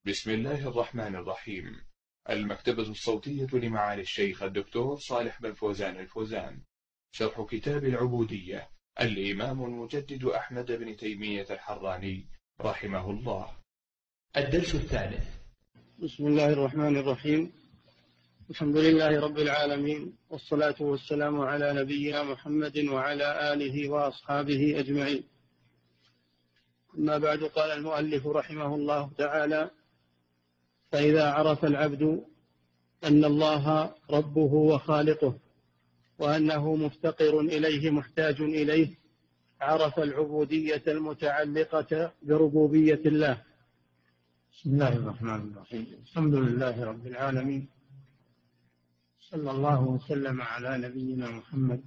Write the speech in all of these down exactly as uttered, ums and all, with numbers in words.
بسم الله الرحمن الرحيم. المكتبة الصوتية لمعالي الشيخ الدكتور صالح بن فوزان الفوزان. شرح كتاب العبودية الإمام المجدد أحمد بن تيمية الحراني رحمه الله. الدرس الثالث. بسم الله الرحمن الرحيم. الحمد لله رب العالمين، والصلاة والسلام على نبينا محمد وعلى آله وأصحابه أجمعين. أما بعد، قال المؤلف رحمه الله تعالى: فإذا عرف العبد أن الله ربه وخالقه وأنه مفتقر إليه محتاج إليه، عرف العبودية المتعلقة بربوبية الله. بسم الله الرحمن الرحيم. الحمد لله رب العالمين، صلى الله وسلم على نبينا محمد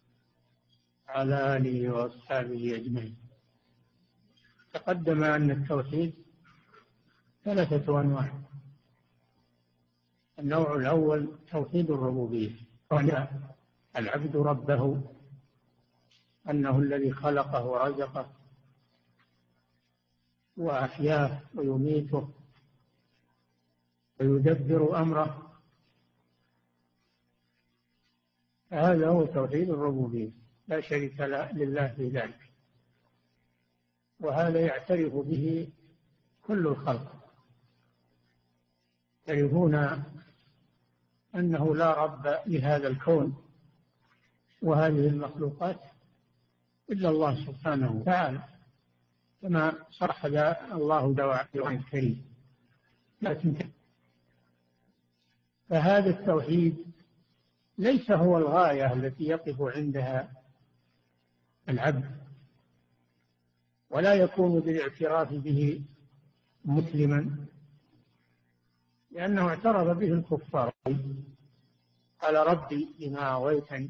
على آله وأصحابه أجمعين. تقدم أن التوحيد ثلاثة أنواع. النوع الأول توحيد الربوبية، وهي العبد ربه، أنه الذي خلقه ورزقه وأحياه ويميته ويدبر أمره. هذا هو توحيد الربوبية، لا شريك لله في ذلك، وهذا يعترف به كل الخلق، يعرفون أنه لا رب لهذا الكون وهذه المخلوقات إلا الله سبحانه وتعالى، كما صرح الله دواعي الكريم. فهذا التوحيد ليس هو الغاية التي يقف عندها العبد، ولا يكون بالاعتراف به مسلما، لأنه اعترف به الكفار. قال: ربي بما أغويتني.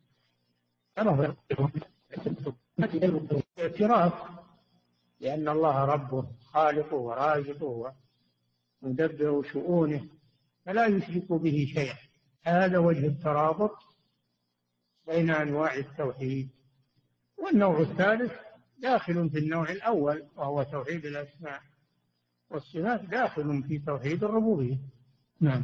اعتراف لأن الله ربه خالقه ورازقه ومدبر شؤونه، فلا يشرك به شيئا. هذا وجه الترابط بين أنواع التوحيد. والنوع الثالث داخل في النوع الأول، وهو توحيد الأسماء والصفات، داخل في توحيد الربوبية. نعم.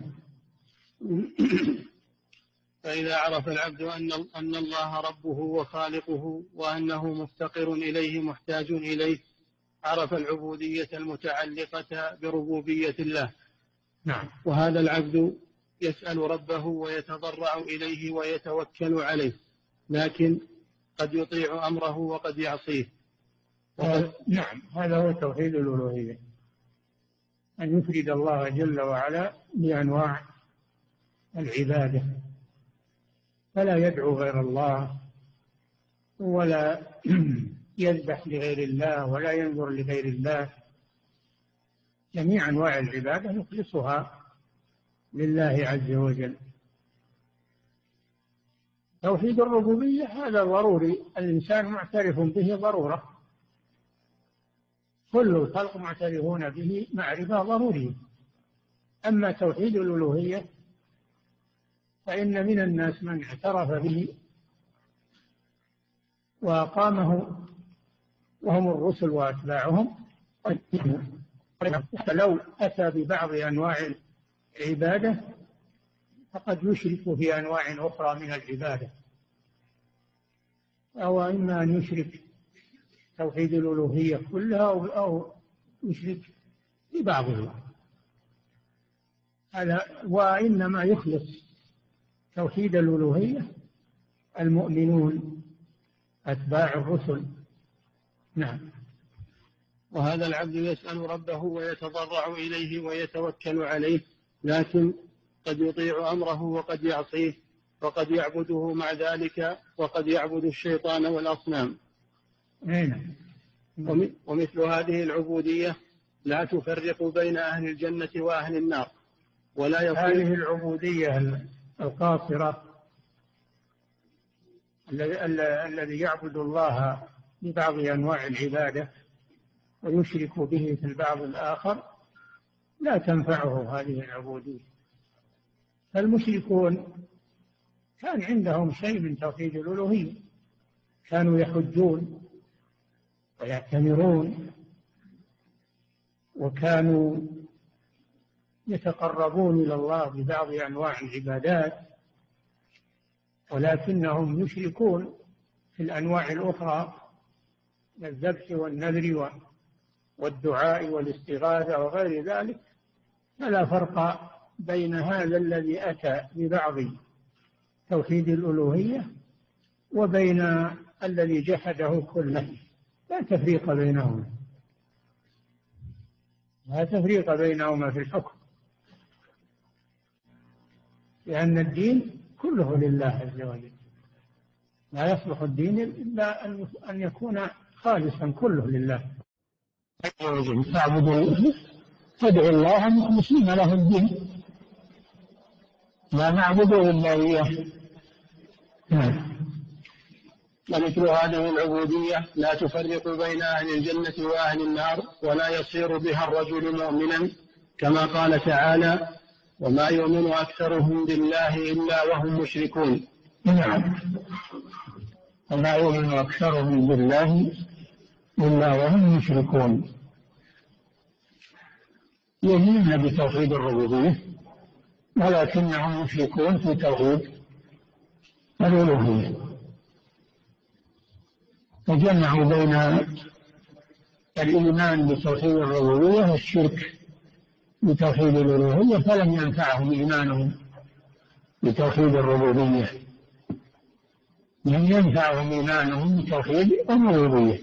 فإذا عرف العبد أن أن الله ربه وخالقه وأنه مفتقر إليه محتاج إليه، عرف العبودية المتعلقة بربوبية الله. نعم. وهذا العبد يسأل ربه ويتضرع إليه ويتوكل عليه، لكن قد يطيع أمره وقد يعصيه. وقد... نعم، هذا هو توحيد الألوهية، أن يفرد الله جل وعلا بأنواع العبادة، فلا يدعو غير الله، ولا يذبح لغير الله، ولا ينظر لغير الله. جميع أنواع العبادة يخلصها لله عز وجل. توحيد الربوبية هذا ضروري، الإنسان معترف به ضرورة، كل الخلق معترفون به معرفة ضرورية. أما توحيد الألوهية فإن من الناس من اعترف به وأقامه، وهم الرسل وأتباعهم، لو أتى ببعض أنواع العبادة فقد يشرك في أنواع أخرى من العبادة، أو إما أن يشرك توحيد الألوهية كلها أو يشرك ببعضها. هذا وإنما يخلص توحيد الألوهية المؤمنون أتباع الرسل. نعم. وهذا العبد يسأل ربه ويتضرع إليه ويتوكل عليه، لكن قد يطيع أمره وقد يعصيه، وقد يعبده مع ذلك، وقد يعبد الشيطان والأصنام. نعم. ومثل هذه العبودية لا تفرق بين أهل الجنة وأهل النار، ولا يكون هذه العبودية القاصرة الذي يعبد الله ببعض أنواع العبادة ويشرك به في البعض الآخر لا تنفعه هذه العبودية. فالمشركون كان عندهم شيء من توحيد الألوهية، كانوا يحجون ويعتمرون وكانوا يتقربون إلى الله ببعض أنواع العبادات، ولكنهم يشركون في الأنواع الأخرى من الذبح والنذر والدعاء والاستغاثة وغير ذلك. فلا فرق بين هذا الذي أتى ببعض توحيد الألوهية وبين الذي جحده كله، لا تفريق بينهما، لا تفريق بينهما في الحكم، لأن الدين كله لله عز وجل، لا يصلح الدين إلا أن يكون خالصا كله لله. تعبدوا تدعو الله مخلصين له الدين، لا نعبد إلا إياه. ومثل هذه العبودية لا تفرق بين أهل الجنة وأهل النار، ولا يصير بها الرجل مؤمنا، كما قال تعالى: وما يؤمن أكثرهم بالله إلا وهم مشركون. نعم، وما يؤمن أكثرهم بالله إلا وهم مشركون، يؤمنون بتوحيد الربوبية ولكنهم مشركون في توحيد الألوهية، فجمعوا بين الإيمان بتوحيد الربوبية والشرك بتوحيد الألوهية، فلم ينفعهم إيمانهم بتوحيد الربوبية، لم ينفعهم إيمانهم بتوحيد الربوبية.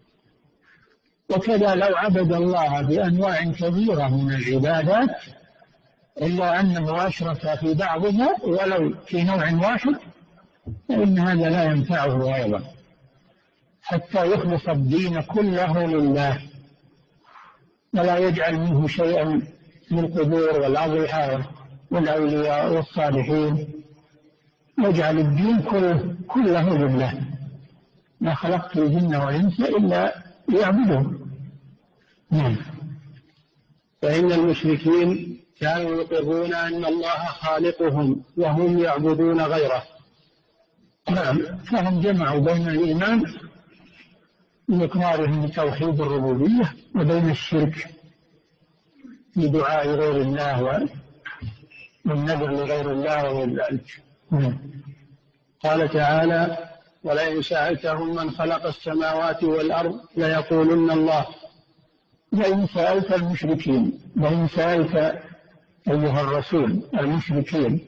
وكذا لو عبد الله بأنواع كبيرة من العبادات إلا أنه أشرك في بعضها ولو في نوع واحد، فإن هذا لا ينفعه أيضا، حتى يخلص الدين كله لله، ولا يجعل منه شيئا من القبور والأضرحة والأولياء والصالحين، يجعل الدين كله, كله لله. ما خلقت الجن والإنس إلا ليعبدون. نعم. فإن المشركين كانوا يقرون أن الله خالقهم وهم يعبدون غيره. نعم، فهم جمعوا بين الإيمان بإقرارهم بتوحيد الربوبية وبين الشرك في دعاء غير الله والنذر لغير الله وذلك. قال تعالى: ولئن سألتهم من خلق السماوات والأرض ليقولن الله. لئن سألت المشركين، لئن سألت أيها الرسول المشركين،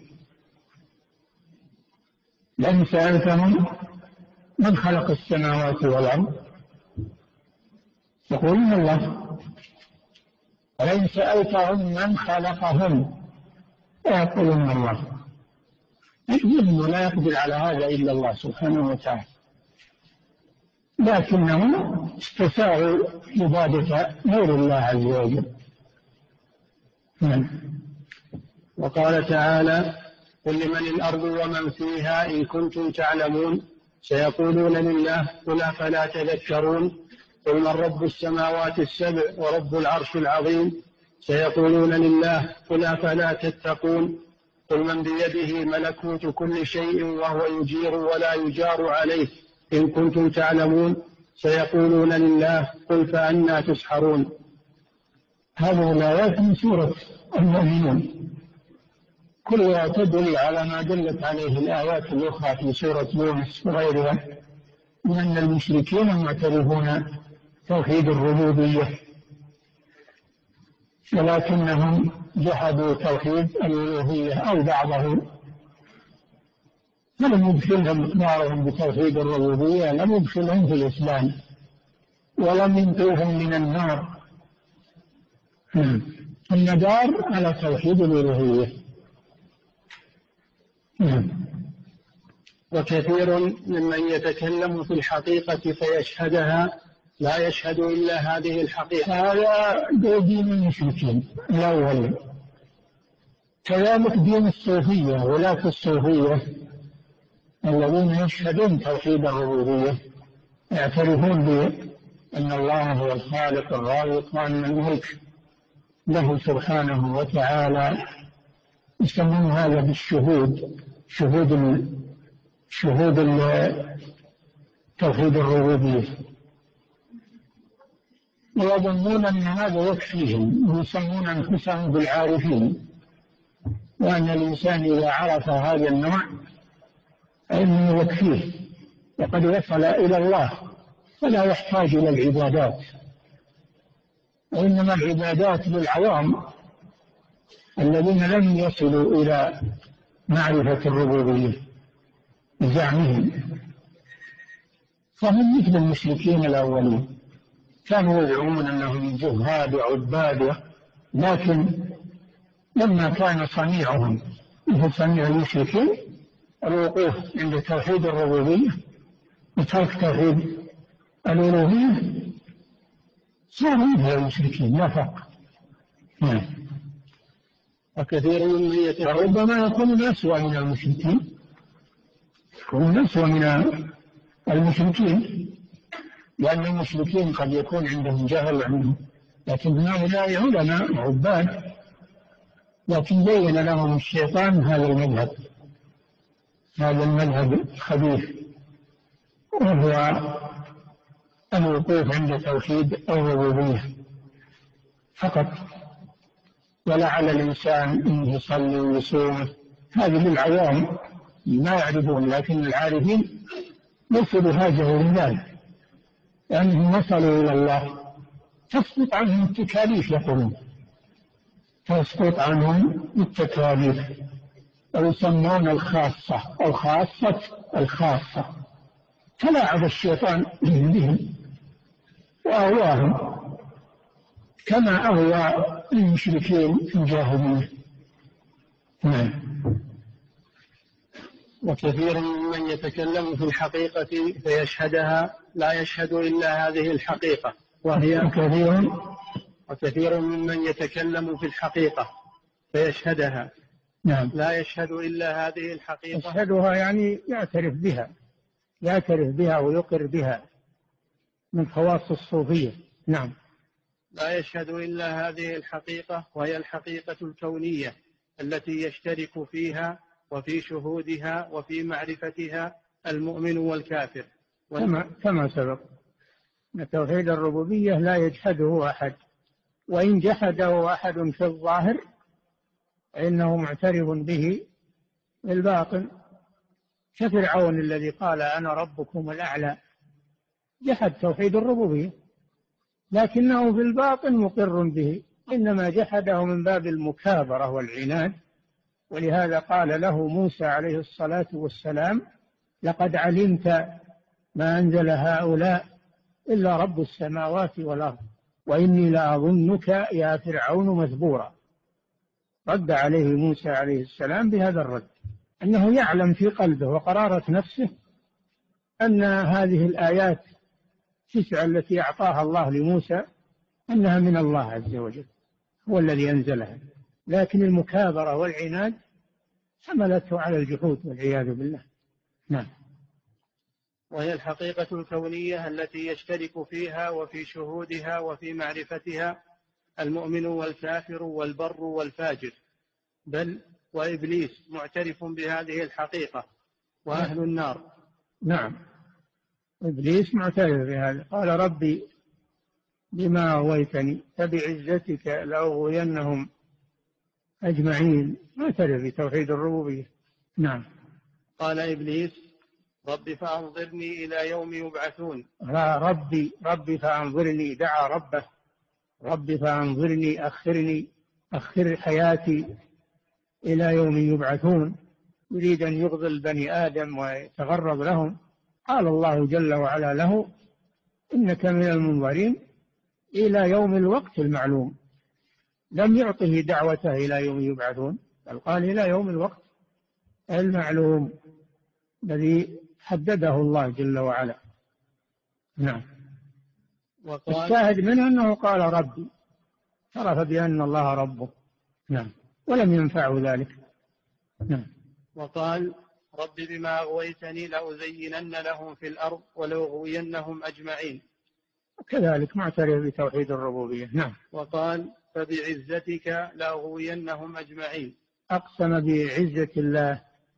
لئن سألتهم من خلق السماوات والأرض يقولون الله. ولئن سألتهم من خلقهم يقولون الله. يجب لا يقدر على هذا إلا الله سبحانه وتعالى، لكنهم استساغوا عبادة غير الله عز وجل. وقال تعالى: قل لمن الأرض ومن فيها إن كنتم تعلمون سيقولون لله قل أفلا تذكرون قل من رب السماوات السبع ورب العرش العظيم سيقولون لله قل أفلا تتقون قل من بيده ملكوت كل شيء وهو يجير ولا يجار عليه إن كنتم تعلمون سيقولون لله قل فأنى تسحرون. هذه الآيات من سورة المؤمنون كلها تدل على ما دلت عليه الآيات الأخرى في سورة يونس وغيرها من أن المشركين معترفون توحيد الربوبية، ولكنهم جحدوا توحيد الألوهية أو بعضه، فلم يدخلهم إقرارهم بتوحيد الربوبية، لم يدخلهم في الإسلام ولم ينقذهم من النار. المدار على توحيد الألوهية. وكثير ممن يتكلم في الحقيقة فيشهدها لا يشهد إلا هذه الحقيقة، هذا دين المشركين الأول. كذلك دين الصوفية، ولاة الصوفية الذين يشهدون توحيد الربوبية يعترفون بأن الله هو الخالق الرازق وأن الملك له سبحانه وتعالى، يسمون هذا بالشهود، شهود شهود توحيد الربوبية. ويظنون أن هذا يكفيهم، ويسمون أنفسهم بالعارفين، وأن الإنسان إذا عرف هذا النوع فإنه يكفيه وقد وصل إلى الله فلا يحتاج إلى العبادات، وإنما العبادات للعوام الذين لم يصلوا إلى معرفة الربوبية بزعمهم، فهم مثل المشركين الأولين، كانوا يدعون أنهم جهاد وعباد، لكن لما كان صنيعهم مثل صنيع المشركين الوقوف عند توحيد الربوبية وترك توحيد الألوهية صاروا مثل المشركين لا فرق. وكثير ممن يتكلم ربما يكون أسوأ من المشركين، يكون أسوأ من المشركين، لأن المشركين قد يكون عندهم جهل عنهم، لكن هؤلاء علماء عباد، لكن بين لهم الشيطان هذا المذهب، هذا المذهب الخبيث، وهو الوقوف عند توحيد الربوبية فقط، ولا على الإنسان أن يصلي ويصوم، هذه للعوام ما يعرفون، لكن العارفين ليسوا بحاجة لذلك، لأنهم وصلوا إلى الله تسقط عنهم التكاليف، يقولون تسقط عنهم التكاليف، ويسمون الخاصة أو خاصة الخاصة، تلاعب الشيطان بهم وأهواهم كما أغوى المشركين في الجاهلية. نعم. وكثير ممن يتكلم في الحقيقة فيشهدها لا يشهد إلا هذه الحقيقة، وهي كثير وكثير ممن يتكلم في الحقيقة فيشهدها نعم لا يشهد إلا هذه الحقيقة. يشهدها يعني يعترف بها، يعترف بها ويقر بها، من خواص الصوفية. نعم. لا يشهد إلا هذه الحقيقة، وهي الحقيقة الكونية التي يشترك فيها وفي شهودها وفي معرفتها المؤمن والكافر. كما كما سبق أن توحيد الربوبية لا يجحده أحد، وإن جحده أحد في الظاهر فإنه معترف به بالباطن، كفرعون الذي قال أنا ربكم الأعلى، جحد توحيد الربوبية لكنه في الباطن مقر به، إنما جحده من باب المكابرة والعناد. ولهذا قال له موسى عليه الصلاة والسلام لقد علمت ما أنزل هؤلاء إلا رب السماوات والأرض وإني لأظنك يا فرعون مثبورا. رد عليه موسى عليه السلام بهذا الرد، أنه يعلم في قلبه وقرارة نفسه أن هذه الآيات التسعة التي أعطاها الله لموسى أنها من الله عز وجل، هو الذي أنزلها، لكن المكابرة والعناد حملته على الجحود والعياذ بالله. نعم. وهي الحقيقة الكونية التي يشترك فيها وفي شهودها وفي معرفتها المؤمن والكافر والبر والفاجر، بل وإبليس معترف بهذه الحقيقة وأهل النار. نعم، إبليس معترف بهذا، قال ربي بما أغويتني فبعزتك لأغوينهم أجمعين، معترف بتوحيد الربوبية. نعم. قال إبليس ربي فأنظرني إلى يوم يبعثون. ربي ربي فأنظرني، دعا ربه ربي فأنظرني، أخرني أخر حياتي إلى يوم يبعثون، يريد أن يغضل بني آدم ويتغرب لهم. قال الله جل وعلا له إنك من المنظرين إلى يوم الوقت المعلوم، لم يعطه دعوته إلى يوم يبعثون، بل قال إلى يوم الوقت المعلوم الذي حدده الله جل وعلا. نعم. الشاهد منه أنه قال ربي، عرف بأن الله ربه. نعم. ولم ينفعه ذلك. نعم. وقال رب بما أغويتني لأزينن لهم في الأرض ولأغوينهم أجمعين، كذلك معترف بتوحيد الربوبية. نعم. وقال فبعزتك لأغوينهم أجمعين، أقسم بعزة الله،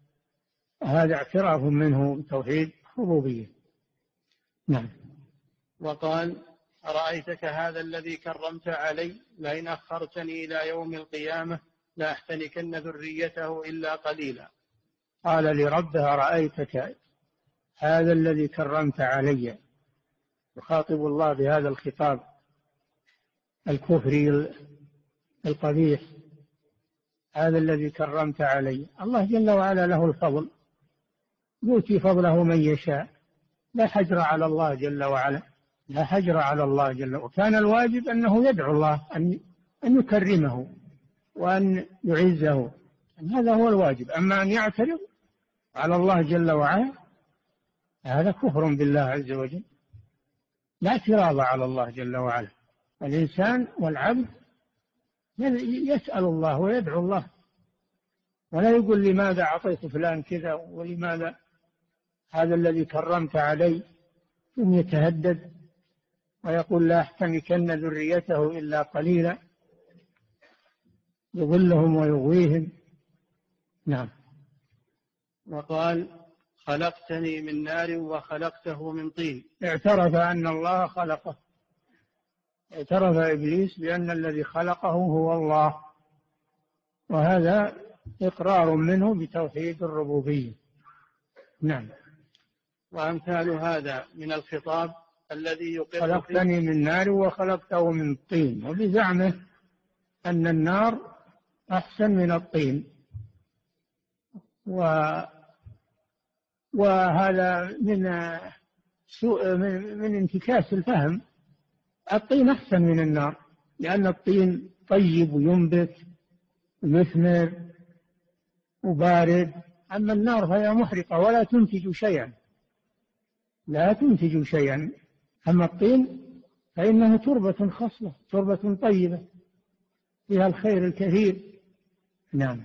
هذا اعتراف منه بتوحيد الربوبية. نعم. وقال أرأيتك هذا الذي كرمت علي لئن أخرتني إلى يوم القيامة لأحتنكن ذريته إلا قليلا. قال لربه أرأيتك هذا الذي كرمت علي، يخاطب الله بهذا الخطاب الكفري القبيح، هذا الذي كرمت علي. الله جل وعلا له الفضل، يؤتي فضله من يشاء، لا حجر على الله جل وعلا، لا حجر على الله جل وعلا. وكان الواجب أنه يدعو الله أن أن يكرمه وأن يعزه، هذا هو الواجب. أما أن يعترض على الله جل وعلا هذا كفر بالله عز وجل، لا اعتراض على الله جل وعلا. الإنسان والعبد يسأل الله ويدعو الله، ولا يقول لماذا أعطيت فلان كذا ولماذا هذا الذي كرمت علي، ثم يتهدد ويقول لا أحتنكن ذريته إلا قليلا، يضلهم ويغويهم. نعم. وقال خلقتني من نار وخلقته من طين. اعترف أن الله خلقه، اعترف إبليس بأن الذي خلقه هو الله، وهذا إقرار منه بتوحيد الربوبية. نعم. وأمثال هذا من الخطاب الذي يقر خلقتني من نار وخلقته من طين، وبزعمه أن النار أحسن من الطين، و وهذا من سوء من, من انتكاس الفهم. الطين أحسن من النار، لأن الطين طيب وينبت ويثمر وبارد، أما النار فهي محرقة ولا تنتج شيئا، لا تنتج شيئا. أما الطين فإنه تربة خصبة، تربة طيبة فيها الخير الكثير. نعم.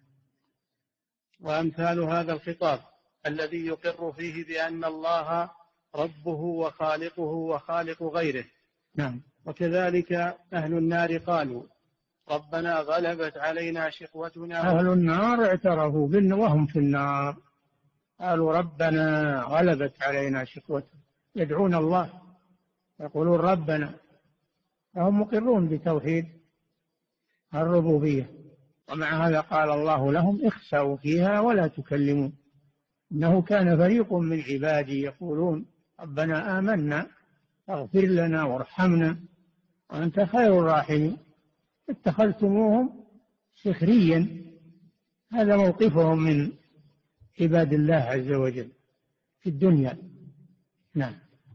وأمثال هذا الخطاب الذي يقر فيه بأن الله ربه وخالقه وخالق غيره. نعم. وكذلك أهل النار قالوا ربنا غلبت علينا شقوتنا. أهل النار اعترفوا بأن وهم في النار، قالوا ربنا غلبت علينا شقوتنا، يدعون الله يقولون ربنا، فهم مقرون بتوحيد الربوبية. ومع هذا قال الله لهم اخسأوا فيها ولا تكلمون، إنه كان فريق من عبادي يقولون ربنا آمنا فاغفر لنا وارحمنا وأنت خير الراحمين، اتخذتموهم سخريا. هذا موقفهم من عباد الله عز وجل في الدنيا. نعم.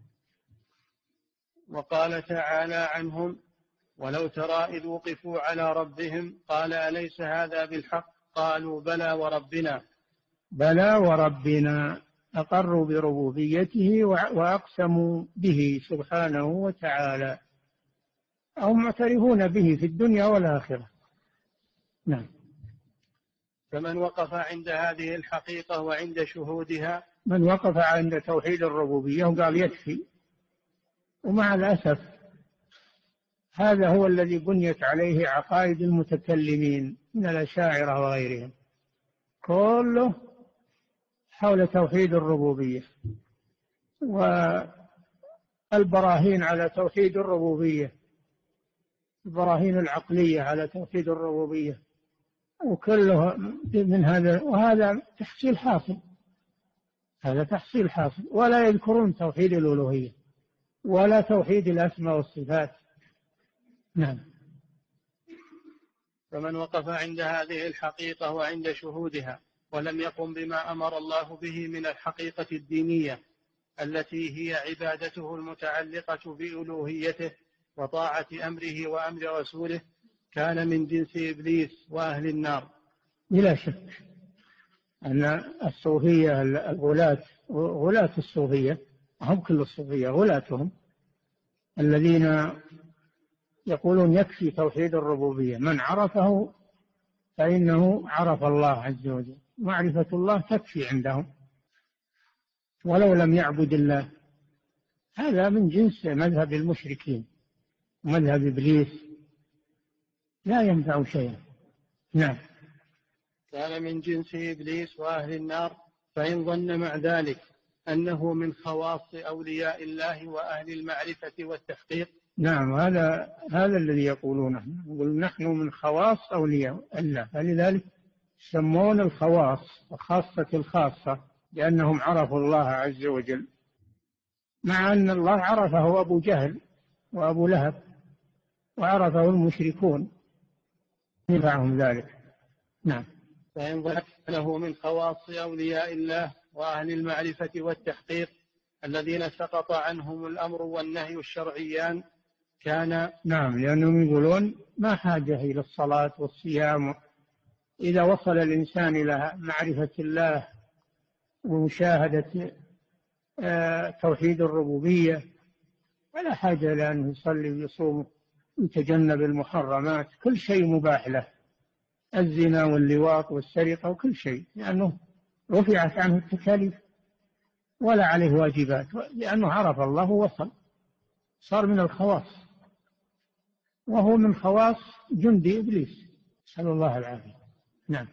وقال تعالى عنهم ولو ترى إذ وقفوا على ربهم قال أليس هذا بالحق قالوا بلى وربنا. بلى وربنا، أقروا بربوبيته وأقسموا به سبحانه وتعالى، هم معترفون به في الدنيا والآخرة. نعم. فمن وقف عند هذه الحقيقة وعند شهودها، من وقف عند توحيد الربوبية وقال يكفي، ومع الأسف هذا هو الذي بنيت عليه عقائد المتكلمين من الأشاعرة وغيرهم، كله حول توحيد الربوبية، والبراهين على توحيد الربوبية، البراهين العقلية على توحيد الربوبية، وكله من هذا. وهذا تحصيل حاصل، هذا تحصيل حاصل، ولا يذكرون توحيد الألوهية ولا توحيد الأسماء والصفات. نعم. فمن وقف عند هذه الحقيقة وعند شهودها ولم يقم بما أمر الله به من الحقيقة الدينية التي هي عبادته المتعلقة بألوهيته وطاعة أمره وأمر رسوله، كان من جنس إبليس وأهل النار. بلا شك أن الصوفية الغلاة، غلاة الصوفية، هم كل الصوفية غلاتهم الذين يقولون يكفي توحيد الربوبية، من عرفه فإنه عرف الله عز وجل، معرفة الله تكفي عندهم ولو لم يعبد الله. هذا من جنس مذهب المشركين، مذهب إبليس، لا ينفع شيئا. نعم. كان من جنس إبليس وأهل النار، فإن ظن مع ذلك أنه من خواص أولياء الله وأهل المعرفة والتحقيق نعم، هذا هذا الذي يقولونه، يقول نحن من خواص أولياء الله، فلذلك يسمون الخواص وخاصة الخاصة لأنهم عرفوا الله عز وجل، مع أن الله عرفه أبو جهل وأبو لهب وعرفه المشركون ينفعهم ذلك. نعم. فإن ظن له من خواص أولياء الله وأهل المعرفة والتحقيق الذين سقط عنهم الأمر والنهي الشرعيان كان. نعم، لأنهم يقولون ما حاجة إلى الصلاة والصيام، إذا وصل الإنسان إلى معرفة الله ومشاهدة توحيد الربوبية ولا حاجة إلى أن يصلي ويصوم ويتجنب المحرمات، كل شيء مباح له، الزنا واللواط والسرقة وكل شيء، لأنه رفعت عنه التكاليف ولا عليه واجبات، لأنه عرف الله ووصل، صار من الخواص، وهو من خواص جندي إبليس، نسأل الله العافية. نعم.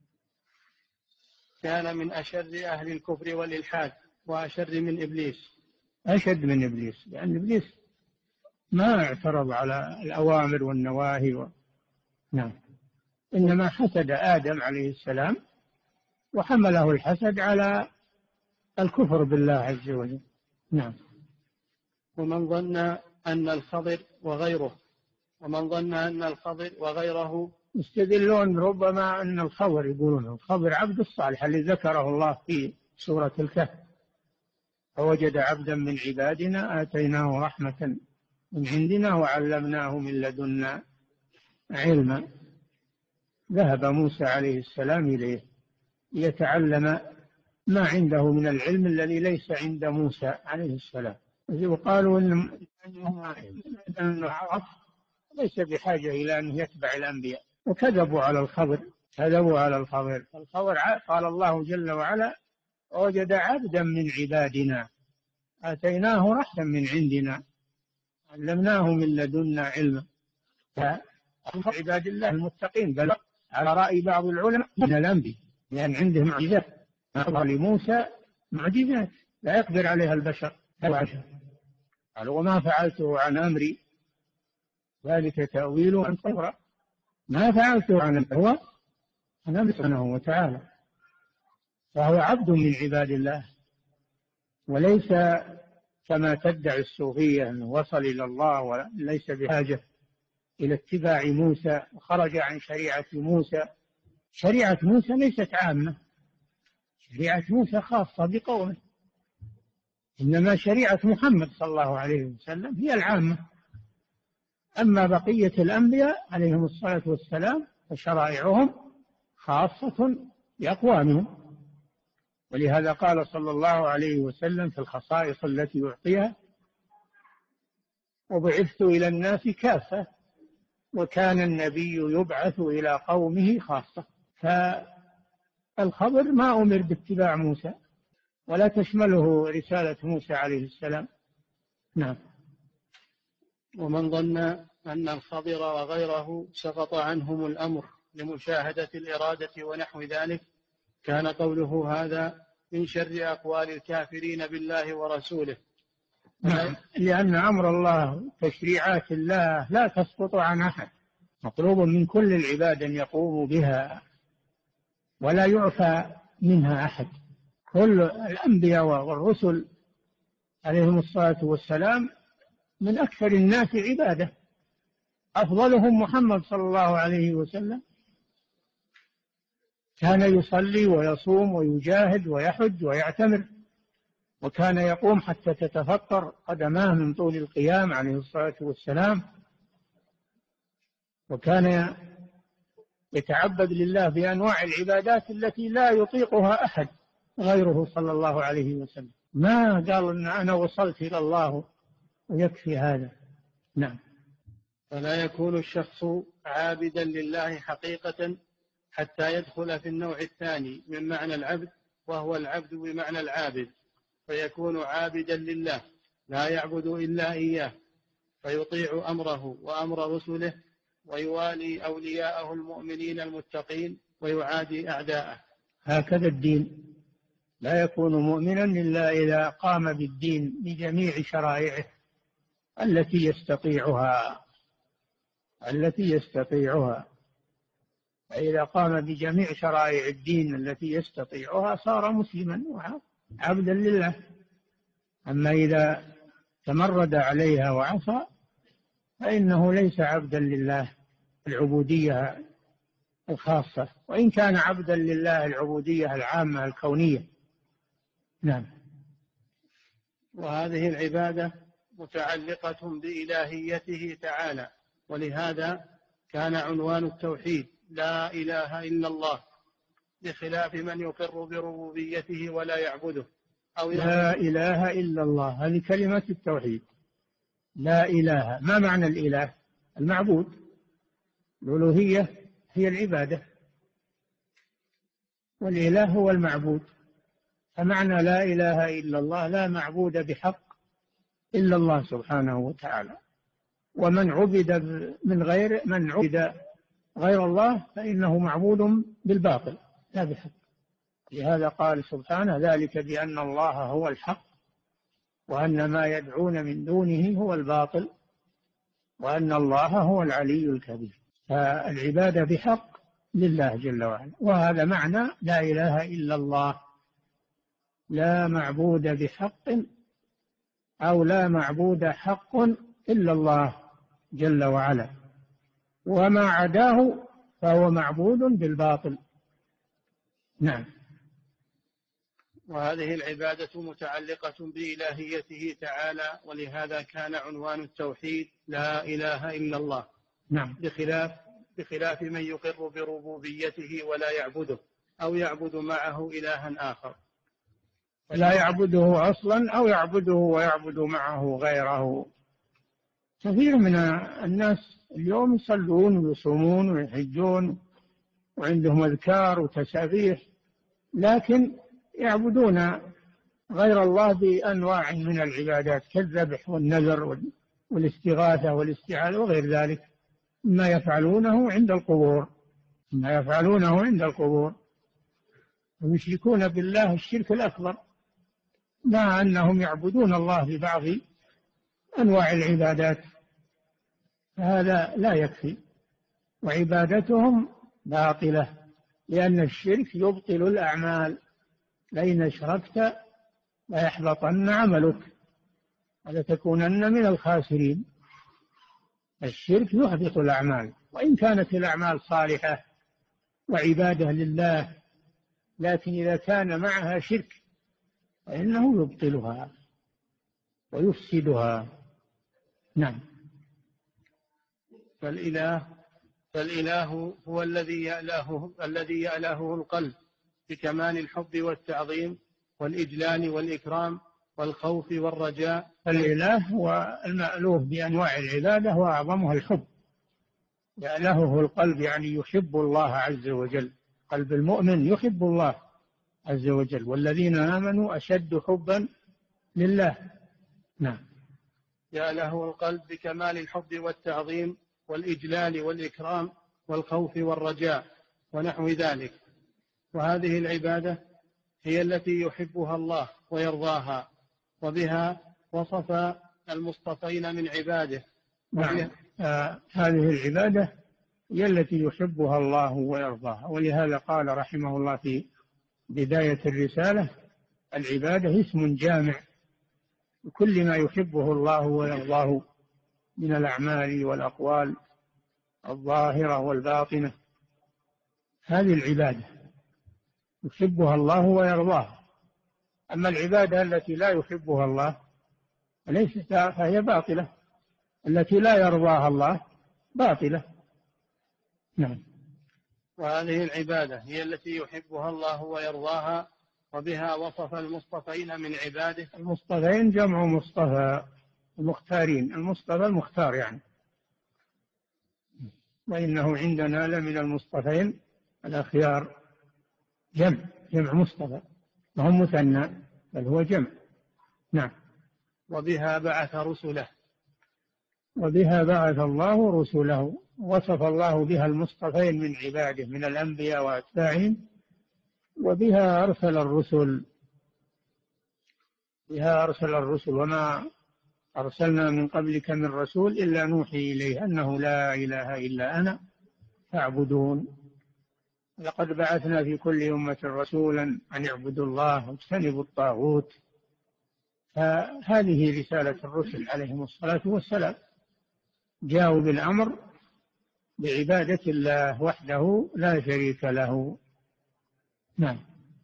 كان من أشر أهل الكفر والإلحاد وأشر من إبليس. أشد من إبليس، لأن إبليس ما اعترض على الأوامر والنواهي و... نعم، إنما حسد آدم عليه السلام وحمله الحسد على الكفر بالله عز وجل. نعم. ومن ظن أن الخضر وغيره ومن ظن أن الخضر وغيره يستدلون ربما أن الخضر، يقولون الخضر عبد الصالح اللي ذكره الله في سورة الكهف، فوجد عبدا من عبادنا آتيناه رحمة من عندنا وعلمناه من لدنا علما. ذهب موسى عليه السلام إليه ليتعلم ما عنده من العلم الذي ليس عند موسى عليه السلام، وقالوا أنه عرف ليس بحاجة إلى أن يتبع الأنبياء، وكذبوا على الخضر، كذبوا على الخضر. الخضر قال الله جل وعلا وجد عبدا من عبادنا آتيناه رحمة من عندنا علمناه من لدنا علما. عباد الله المتقين، بل على رأي بعض العلماء من الأنبياء، لأن عندهم معجزات، أعطى لموسى معجزات لا يقدر عليها البشر. قالوا وما فعلته عن أمري ذلك تأويل عن صغرى، ما فعلته عن هو عن أمر سبحانه وتعالى، فهو عبد من عباد الله، وليس كما تدعي الصوفية أنه وصل إلى الله وليس بحاجة إلى اتباع موسى وخرج عن شريعة موسى. شريعة موسى ليست عامة، شريعة موسى خاصة بقومه، إنما شريعة محمد صلى الله عليه وسلم هي العامة، أما بقية الأنبياء عليهم الصلاة والسلام فشرائعهم خاصة بأقوامهم. ولهذا قال صلى الله عليه وسلم في الخصائص التي يعطيها وبعثت إلى الناس كافة وكان النبي يبعث إلى قومه خاصة. فالخبر ما أمر باتباع موسى ولا تشمله رسالة موسى عليه السلام. نعم. ومن ظن أن الخضر وغيره سقط عنهم الأمر لمشاهدة الإرادة ونحو ذلك كان قوله هذا من شر أقوال الكافرين بالله ورسوله. نعم. لأن أمر الله تشريعات الله لا تسقط عن أحد، مطلوب من كل العباد أن يقوموا بها ولا يعفى منها أحد. كل الأنبياء والرسل عليهم الصلاة والسلام من أكثر الناس عبادة، أفضلهم محمد صلى الله عليه وسلم، كان يصلي ويصوم ويجاهد ويحج ويعتمر، وكان يقوم حتى تتفطر قدماه من طول القيام عليه الصلاة والسلام، وكان يتعبد لله بأنواع العبادات التي لا يطيقها أحد غيره صلى الله عليه وسلم. ما قال إن أنا وصلت إلى الله ويكفي هذا. نعم. فلا يكون الشخص عابدا لله حقيقة حتى يدخل في النوع الثاني من معنى العبد، وهو العبد بمعنى العابد، فيكون عابدا لله لا يعبد إلا إياه، فيطيع أمره وأمر رسله ويوالي أولياءه المؤمنين المتقين ويعادي أعداءه. هكذا الدين، لا يكون مؤمنا إلا إذا قام بالدين بجميع شرائعه التي يستطيعها التي يستطيعها فإذا قام بجميع شرائع الدين التي يستطيعها صار مسلما وعبدا لله. أما إذا تمرد عليها وعصى فإنه ليس عبدا لله العبودية الخاصة، وإن كان عبدا لله العبودية العامة الكونية. نعم. وهذه العبادة متعلقة بإلهيته تعالى، ولهذا كان عنوان التوحيد لا إله إلا الله، بخلاف من يقر بربوبيته ولا يعبده أو يعبده. لا إله إلا الله هذه كلمة التوحيد. لا إله، ما معنى الإله؟ المعبود. الألوهية هي العبادة، والإله هو المعبود. فمعنى لا إله إلا الله لا معبود بحق إلا الله سبحانه وتعالى، ومن عبد من غير من عبد غير الله فإنه معبود بالباطل لا بحق. لهذا قال سبحانه ذلك بأن الله هو الحق وأن ما يدعون من دونه هو الباطل وأن الله هو العلي الكبير. فالعبادة بحق لله جل وعلا، وهذا معنى لا إله إلا الله. لا معبود بحق أو لا معبود حق إلا الله جل وعلا، وما عداه فهو معبود بالباطل. نعم. وهذه العبادة متعلقة بإلهيته تعالى، ولهذا كان عنوان التوحيد لا إله إلا الله. نعم. بخلاف بخلاف من يقر بربوبيته ولا يعبده أو يعبد معه إلها آخر. لا يعبده أصلا أو يعبده ويعبد معه غيره. كثير من الناس اليوم يصلون ويصومون ويحجون وعندهم أذكار وتسابيح، لكن يعبدون غير الله بأنواع من العبادات كالذبح والنذر والاستغاثة والاستعاذة وغير ذلك ما يفعلونه عند القبور ما يفعلونه عند القبور ويشركون بالله الشرك الأكبر، مع أنهم يعبدون الله ببعض أنواع العبادات. هذا لا يكفي، وعبادتهم باطلة، لأن الشرك يبطل الأعمال. لئن أشركت ليحبطن عملك ولتكونن من الخاسرين. الشرك يحبط الأعمال، وإن كانت الأعمال صالحة وعبادة لله، لكن إذا كان معها شرك فإنه يبطلها ويفسدها. نعم. فالإله فالإله هو الذي يألهه الذي يألهه القلب بكمال الحب والتعظيم والإجلال والإكرام والخوف والرجاء. الإله هو المألوه بأنواع العبادة وأعظمها الحب. يألهه القلب يعني يحب الله عز وجل. قلب المؤمن يحب الله عز وجل، والذين آمنوا أشد حبا لله. نعم. يألهه القلب بكمال الحب والتعظيم والإجلال والإكرام والخوف والرجاء ونحو ذلك. وهذه العبادة هي التي يحبها الله ويرضاها، وبها وصف المصطفين من عباده. نعم. آه هذه العبادة هي التي يحبها الله ويرضاها، ولهذا قال رحمه الله في بداية الرسالة: العبادة اسم جامع لكل ما يحبه الله ويرضاه من الأعمال والأقوال الظاهرة والباطنة. هذه العبادة يحبها الله ويرضاها. أما العبادة التي لا يحبها الله ليست فهي باطلة، التي لا يرضاها الله باطلة. نعم. وهذه العبادة هي التي يحبها الله ويرضاها، وبها وصف المصطفين من عباده. المصطفين جمع مصطفى، المختارين. المصطفى المختار يعني، وإنه عندنا لمن المصطفين الأخيار. جمع جمع مصطفى، وهم مثنى بل هو جمع. نعم. وبها بعث رسله وبها بعث الله رسله. وصف الله بها المصطفين من عباده من الأنبياء وأتباعهم، وبها أرسل الرسل بها أرسل الرسل وما أرسلنا من قبلك من رسول إلا نوحي إليه أنه لا إله إلا أنا فاعبدون. لقد بعثنا في كل أمة رسولا أن اعبدوا الله واجتنبوا الطاغوت. فهذه رسالة الرسل عليهم الصلاة والسلام، جاءوا بالأمر بعبادة الله وحده لا شريك له. نعم.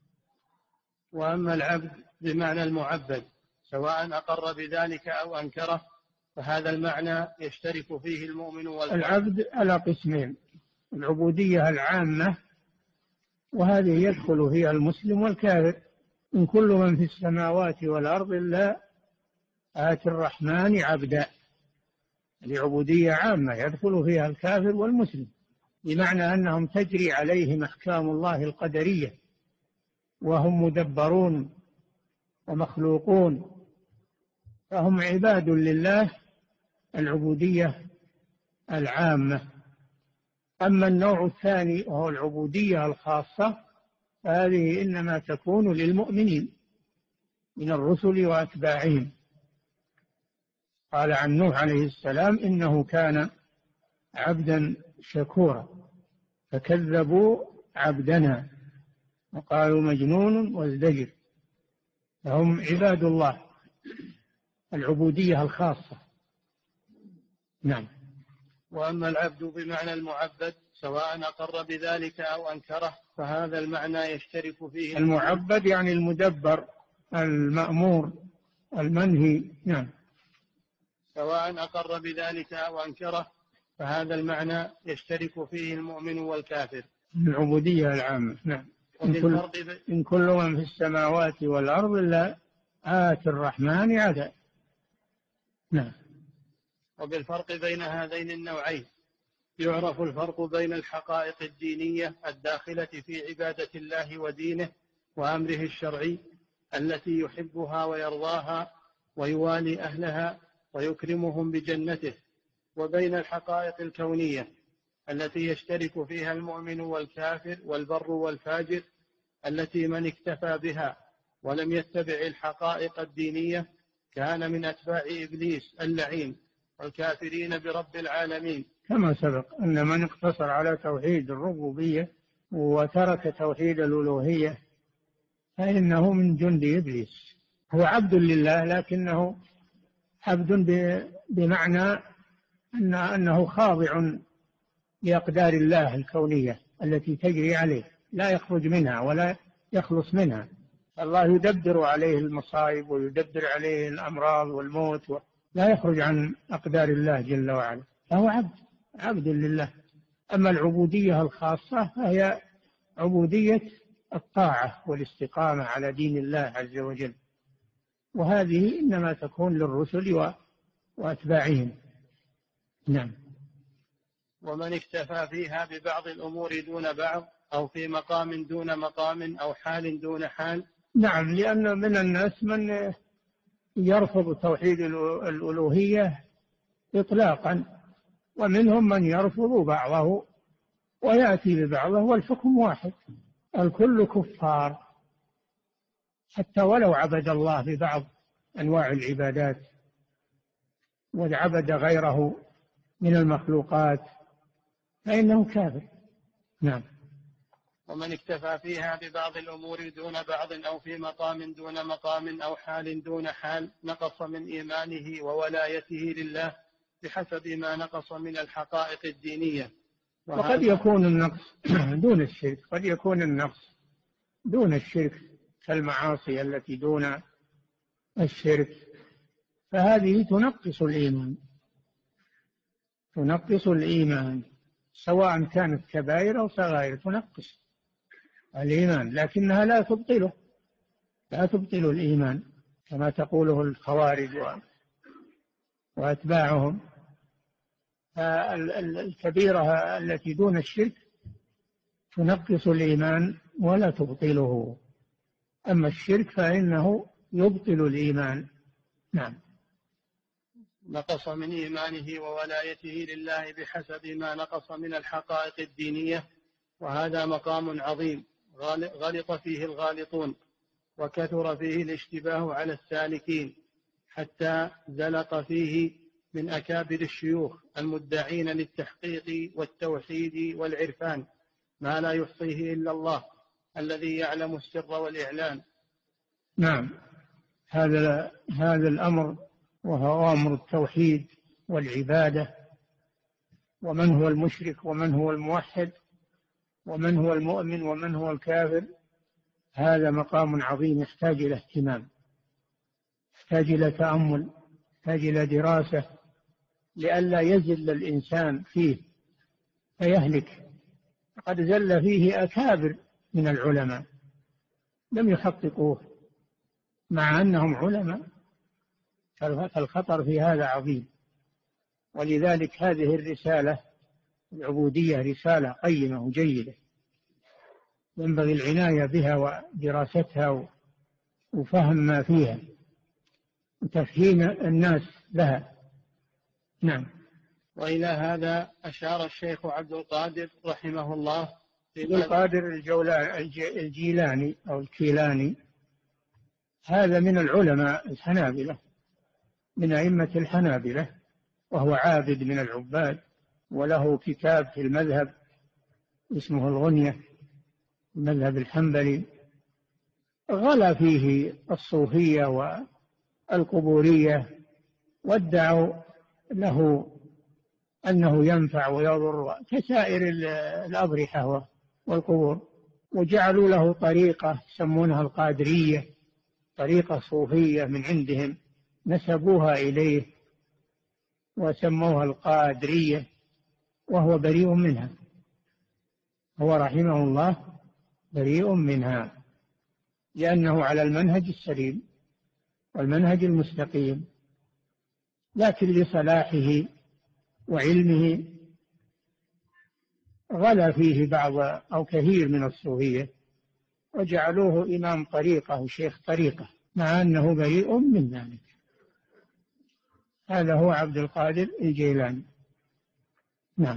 وأما العبد بمعنى المعبد سواء أقر بذلك أو أنكره فهذا المعنى يشترك فيه المؤمن والكافر. العبد على قسمين: العبودية العامة، وهذه يدخل فيها المسلم والكافر. إن كل من في السماوات والأرض إلا آتي الرحمن عبدا. العبودية عامة يدخل فيها الكافر والمسلم، بمعنى أنهم تجري عليهم أحكام الله القدرية، وهم مدبرون ومخلوقون، فهم عباد لله، العبودية العامة. أما النوع الثاني وهو العبودية الخاصة فهذه إنما تكون للمؤمنين من الرسل وأتباعهم. قال عن نوح عليه السلام إنه كان عبدا شكورا فكذبوا عبدنا وقالوا مجنون وازدجر. فهم عباد الله، العبودية الخاصة. نعم. وأما العبد بمعنى المعبد سواء أقر بذلك أو أنكره فهذا المعنى يشترك فيه المعبد يعني المدبر المأمور المنهي. نعم. سواء أقر بذلك أو أنكره فهذا المعنى يشترك فيه المؤمن والكافر. العبودية العامة. نعم. إن كل, إن كل من في السماوات والأرض إلا آتي الرحمن عبدا. نعم. وبالفرق بين هذين النوعين يعرف الفرق بين الحقائق الدينية الداخلة في عبادة الله ودينه وأمره الشرعي التي يحبها ويرضاها ويوالي أهلها ويكرمهم بجنته، وبين الحقائق الكونية التي يشترك فيها المؤمن والكافر والبر والفاجر، التي من اكتفى بها ولم يتبع الحقائق الدينية كان من أتباع إبليس اللعين والكافرين برب العالمين. كما سبق أن من اقتصر على توحيد الربوبية وترك توحيد الألوهية فإنه من جند إبليس. هو عبد لله لكنه عبد بمعنى أنه خاضع لأقدار الله الكونية التي تجري عليه، لا يخرج منها ولا يخلص منها. الله يدبر عليه المصائب ويدبر عليه الأمراض والموت، لا يخرج عن أقدار الله جل وعلا، فهو عبد عبد لله. أما العبودية الخاصة فهي عبودية الطاعة والاستقامة على دين الله عز وجل، وهذه إنما تكون للرسل وأتباعهم. نعم. ومن اكتفى فيها ببعض الأمور دون بعض أو في مقام دون مقام أو حال دون حال. نعم، لأن من الناس من يرفض توحيد الألوهية إطلاقا، ومنهم من يرفض بعضه ويأتي ببعضه والحكم واحد، الكل كفار حتى ولو عبد الله ببعض أنواع العبادات وعبد غيره من المخلوقات فإنه كافر. نعم. ومن اكتفى فيها ببعض الأمور دون بعض أو في مقام دون مقام أو حال دون حال نقص من إيمانه وولايته لله بحسب ما نقص من الحقائق الدينية. وقد يكون النقص دون الشرك، قد يكون النقص دون الشرك كالمعاصي التي دون الشرك، فهذه تنقص الإيمان تنقص الإيمان سواء كانت كبائر أو صغائر، تنقص الإيمان لكنها لا تبطله لا تبطل الإيمان كما تقوله الخوارج وأتباعهم. الكبيرة التي دون الشرك تنقص الإيمان ولا تبطله، أما الشرك فإنه يبطل الإيمان. نعم. نقص من إيمانه وولايته لله بحسب ما نقص من الحقائق الدينية، وهذا مقام عظيم غلط فيه الغالطون وكثر فيه الاشتباه على السالكين، حتى زلق فيه من أكابر الشيوخ المدعين للتحقيق والتوحيد والعرفان ما لا يحصيه إلا الله الذي يعلم السر والإعلان. نعم، هذا هذا الأمر وهو أمر التوحيد والعبادة، ومن هو المشرك ومن هو الموحد ومن هو المؤمن ومن هو الكافر، هذا مقام عظيم يحتاج إلى اهتمام، يحتاج إلى تأمل، يحتاج إلى دراسة، لئلا يزل الإنسان فيه فيهلك. قد زل فيه أكابر من العلماء لم يحققوه مع أنهم علماء، فالخطر في هذا عظيم. ولذلك هذه الرسالة العبودية رسالة قيمة وجيدة، ينبغي العناية بها ودراستها وفهم ما فيها وتفهيم الناس لها. نعم. وإلى هذا أشار الشيخ عبد القادر رحمه الله عبد القادر الجيلاني أو الكيلاني، هذا من العلماء الحنابلة، من أئمة الحنابلة، وهو عابد من العباد، وله كتاب في المذهب اسمه الغنية، المذهب الحنبلي، غلا فيه الصوفية والقبورية، وادعوا له أنه ينفع ويضر كسائر الأضرحة والقبور، وجعلوا له طريقة يسمونها القادرية، طريقة صوفية من عندهم نسبوها إليه وسموها القادرية، وهو بريء منها، هو رحمه الله بريء منها، لأنه على المنهج السليم والمنهج المستقيم، لكن لصلاحه وعلمه غلا فيه بعض أو كثير من الصوفية وجعلوه إمام طريقة وشيخ طريقة، مع أنه بريء من ذلك. هذا هو عبد القادر الجيلاني. نعم.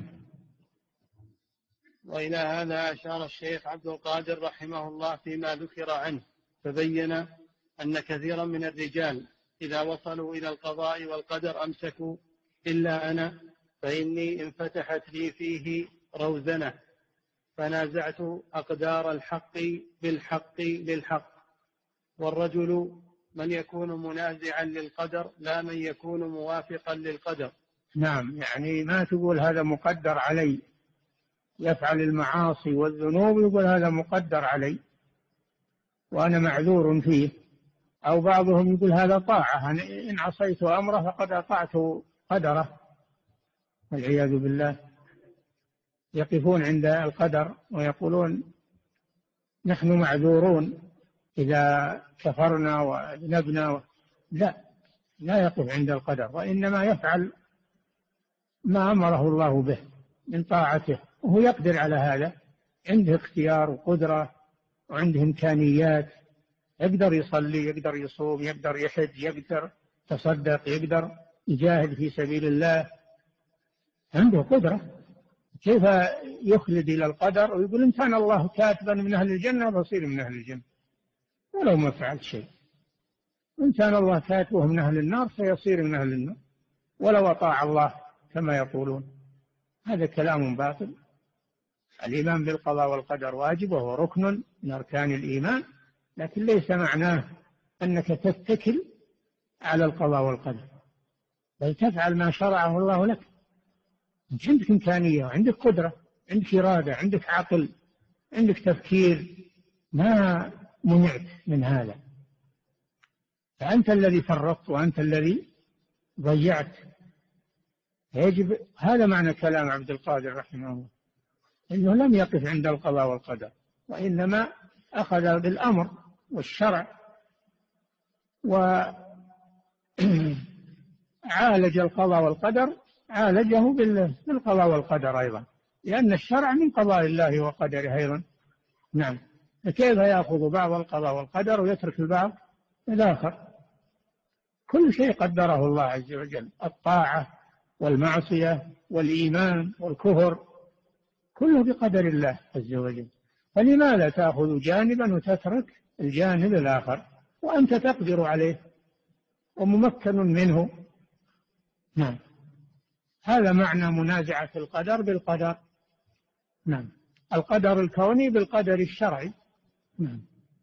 وإلى هذا أشار الشيخ عبد القادر رحمه الله فيما ذكر عنه، فبين أن كثيرا من الرجال إذا وصلوا إلى القضاء والقدر أمسكوا إلا أنا فإني انفتحت لي فيه روزنة فنازعت أقدار الحق بالحق للحق. والرجل من يكون منازعا للقدر لا من يكون موافقا للقدر. نعم، يعني ما تقول هذا مقدر علي، يفعل المعاصي والذنوب يقول هذا مقدر علي وأنا معذور فيه، أو بعضهم يقول هذا طاعة، إن عصيت أمره فقد أطعت قدره، والعياذ بالله. يقفون عند القدر ويقولون نحن معذورون إذا كفرنا وذنبنا، لا لا يقف عند القدر، وإنما يفعل ما أمره الله به من طاعته، وهو يقدر على هذا، عنده اختيار وقدرة وعنده إمكانيات، يقدر يصلي، يقدر يصوم، يقدر يحج، يقدر يتصدق، يقدر يجاهد في سبيل الله، عنده قدرة. كيف يخلد إلى القدر ويقول إن كان الله كاتبا من أهل الجنة بصير من أهل الجنة ولو ما فعل شيء، إن كان الله كاتبه من أهل النار سيصير من أهل النار ولو أطاع الله كما يقولون. هذا كلام باطل. الإيمان بالقضاء والقدر واجب وهو ركن من أركان الإيمان، لكن ليس معناه أنك تتكل على القضاء والقدر، بل تفعل ما شرعه الله لك. أنت عندك إمكانية وعندك قدرة، عندك إرادة، عندك عقل، عندك تفكير، ما منعت من هذا، فأنت الذي فرطت وأنت الذي ضيعت. يجب، هذا معنى كلام عبد القادر رحمه الله، إنه لم يقف عند القضاء والقدر، وإنما أخذ بالأمر والشرع وعالج القضاء والقدر، عالجه بالقضاء والقدر أيضا، لأن الشرع من قضاء الله وقدره أيضا. نعم. فكيف يأخذ بعض القضاء والقدر ويترك البعض الآخر؟ كل شيء قدره الله عز وجل، الطاعة والمعصية والإيمان والكفر كله بقدر الله عز وجل، فلماذا تأخذ جانبا وتترك الجانب الآخر وأنت تقدر عليه؟ وممكن منه. نعم، هذا معنى منازعة القدر بالقدر. نعم، القدر الكوني بالقدر الشرعي. نعم.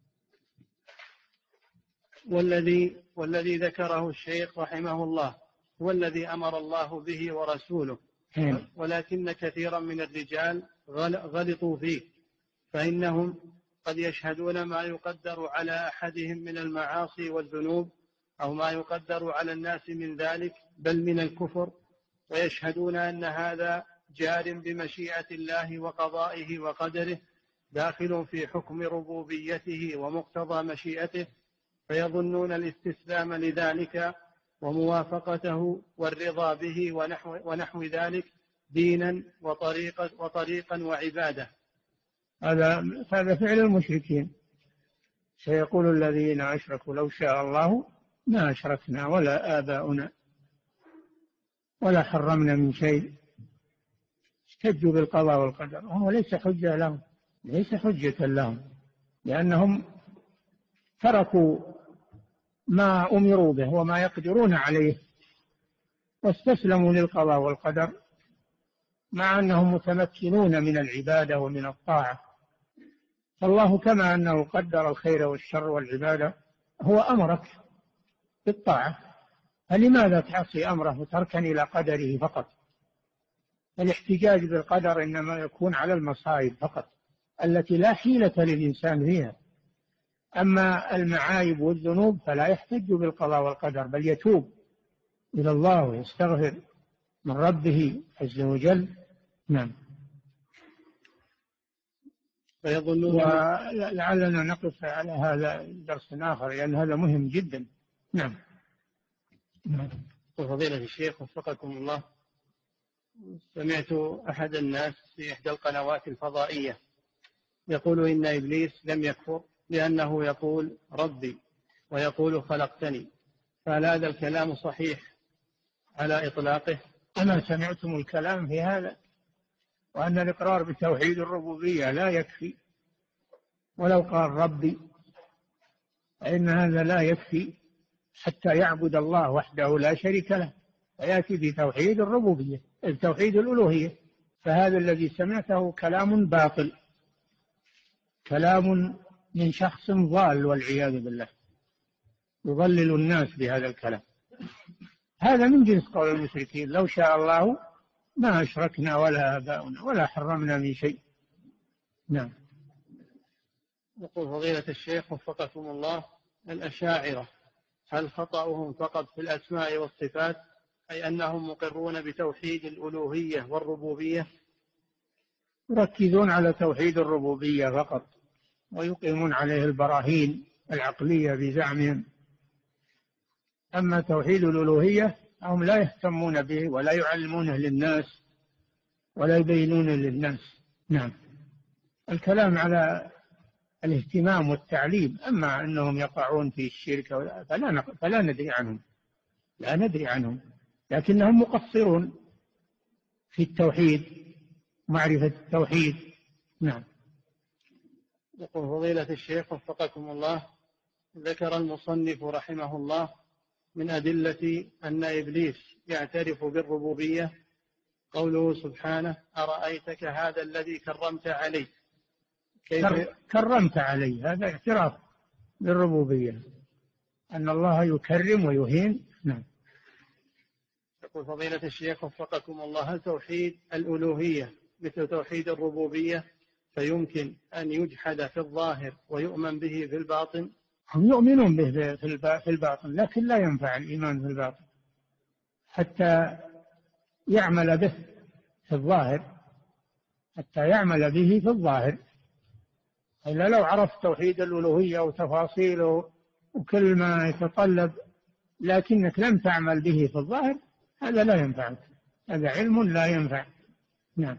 والذي والذي ذكره الشيخ رحمه الله هو الذي أمر الله به ورسوله، هين. ولكن كثيرا من الرجال غلطوا فيه، فإنهم قد يشهدون ما يقدر على أحدهم من المعاصي والذنوب، أو ما يقدر على الناس من ذلك بل من الكفر، ويشهدون أن هذا جار بمشيئة الله وقضائه وقدره، داخل في حكم ربوبيته ومقتضى مشيئته، فيظنون الاستسلام لذلك وموافقته والرضا به ونحو, ونحو ذلك دينا وطريقا, وطريقا وعبادة. هذا هذا فعل المشركين. سيقول الذين أشركوا لو شاء الله ما أشركنا ولا آباؤنا ولا حرمنا من شيء. احتجوا بالقضاء والقدر وهو ليس حجة لهم، ليس حجة لهم، لأنهم تركوا ما أمروا به وما يقدرون عليه واستسلموا للقضاء والقدر، مع أنهم متمكنون من العبادة ومن الطاعة. فالله كما أنه قدر الخير والشر والعبادة هو أمرك بالطاعة، فلماذا تعصي أمره وتركن إلى قدره فقط؟ الاحتجاج بالقدر إنما يكون على المصائب فقط التي لا حيلة للإنسان فيها. أما المعايب والذنوب فلا يحتج بالقضاء والقدر، بل يتوب إلى الله ويستغفر من ربه عز وجل. نعم. ولعلنا نقف على هذا درس آخر لأن هذا مهم جدا. نعم. نعم. فضيلة الشيخ وفقكم الله، سمعت أحد الناس في إحدى القنوات الفضائية يقول إن إبليس لم يكفر لأنه يقول ربي ويقول خلقتني، فهل هذا الكلام صحيح على إطلاقه؟ أنا سمعتم الكلام في هذا، وأن الإقرار بتوحيد الربوبية لا يكفي ولو قال ربي، فإن هذا لا يكفي حتى يعبد الله وحده لا شريك له، ويأتي بتوحيد الربوبية توحيد الألوهية. فهذا الذي سمعته كلام باطل، كلام من شخص ضال والعياذ بالله، يضلل الناس بهذا الكلام. هذا من جنس قول المشركين لو شاء الله ما أشركنا ولا آباؤنا ولا حرمنا من شيء. نعم. يقول فضيلة الشيخ وفقكم الله، الأشاعرة هل خطأهم فقط في الأسماء والصفات، أي أنهم مقرون بتوحيد الألوهية والربوبية؟ يركزون على توحيد الربوبية فقط ويقيمون عليه البراهين العقلية بزعمهم، أما توحيد الألوهية هم لا يهتمون به ولا يعلمونه للناس ولا يبينونه للناس. نعم. الكلام على الاهتمام والتعليم، أما أنهم يقعون في الشرك فلا, فلا ندري عنهم لا ندري عنهم لكنهم مقصرون في التوحيد، معرفة التوحيد. نعم. يقول فضيلة الشيخ وفقكم الله، ذكر المصنف رحمه الله من أدلة أن إبليس يعترف بالربوبية قوله سبحانه أرأيتك هذا الذي كرمت عليه. كيف كرمت عليه؟ هذا اعتراف بالربوبية، أن الله يكرم ويهين. نعم. يقول فضيلة الشيخ وفقكم الله، هل توحيد الألوهية مثل توحيد الربوبية فيمكن أن يجحد في الظاهر ويؤمن به في الباطن؟ هم يؤمنون به في الباطن لكن لا ينفع الإيمان في الباطن حتى يعمل به في الظاهر، حتى يعمل به في الظاهر. إلا لو عرفت توحيد الألوهية وتفاصيله وكل ما يتطلب لكنك لم تعمل به في الظاهر، هذا لا ينفعك، هذا علم لا ينفع. نعم.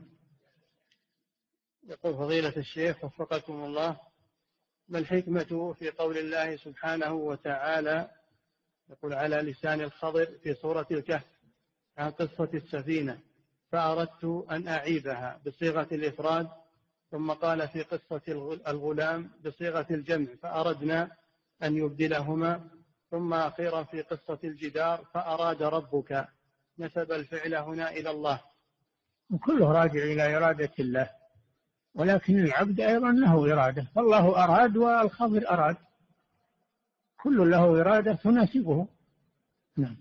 يقول فضيلة الشيخ وفقكم الله، ما الحكمة في قول الله سبحانه وتعالى يقول على لسان الخضر في سورة الكهف عن قصة السفينة فأردت أن أعيبها بصيغة الإفراد، ثم قال في قصة الغلام بصيغة الجمع فأردنا أن يبدلهما، ثم أخيرا في قصة الجدار فأراد ربك، نسب الفعل هنا إلى الله. وكله راجع إلى إرادة الله، ولكن العبد أيضا له إرادة، فالله أراد والخضر أراد، كل له إرادة تناسبه. نعم.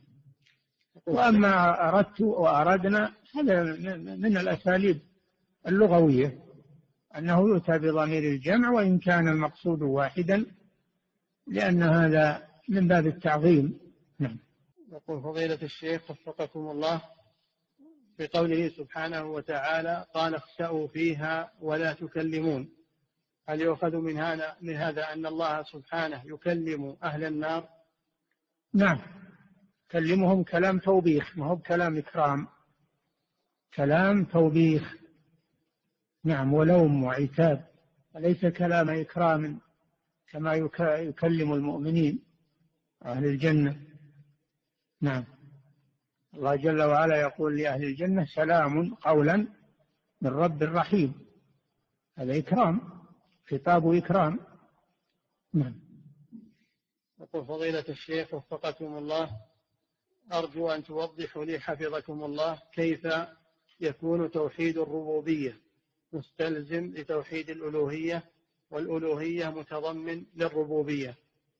وأما أردت وأردنا هذا من الأساليب اللغوية، أنه يؤتى بضمير الجمع وإن كان المقصود واحدا، لأن هذا من باب التعظيم. نعم. يقول فضيلة الشيخ وفقكم الله، في قوله سبحانه وتعالى قال اخسأوا فيها ولا تكلمون، هل يؤخذ من هذا من هذا أن الله سبحانه يكلم أهل النار؟ نعم، كلمهم كلام توبيخ، ما هو بكلام إكرام، كلام توبيخ. نعم، ولوم وعتاب، وليس كلام إكرام كما يكلم المؤمنين أهل الجنة. نعم. الله جل وعلا يقول لأهل الجنة سلام قولا من رب رحيم، هذا إكرام، خطاب إكرام. نعم. يقول فضيلة الشيخ وفقكم الله، أرجو أن توضحوا لي حفظكم الله كيف يكون توحيد الربوبية مستلزم لتوحيد الألوهية والألوهية متضمن للربوبية.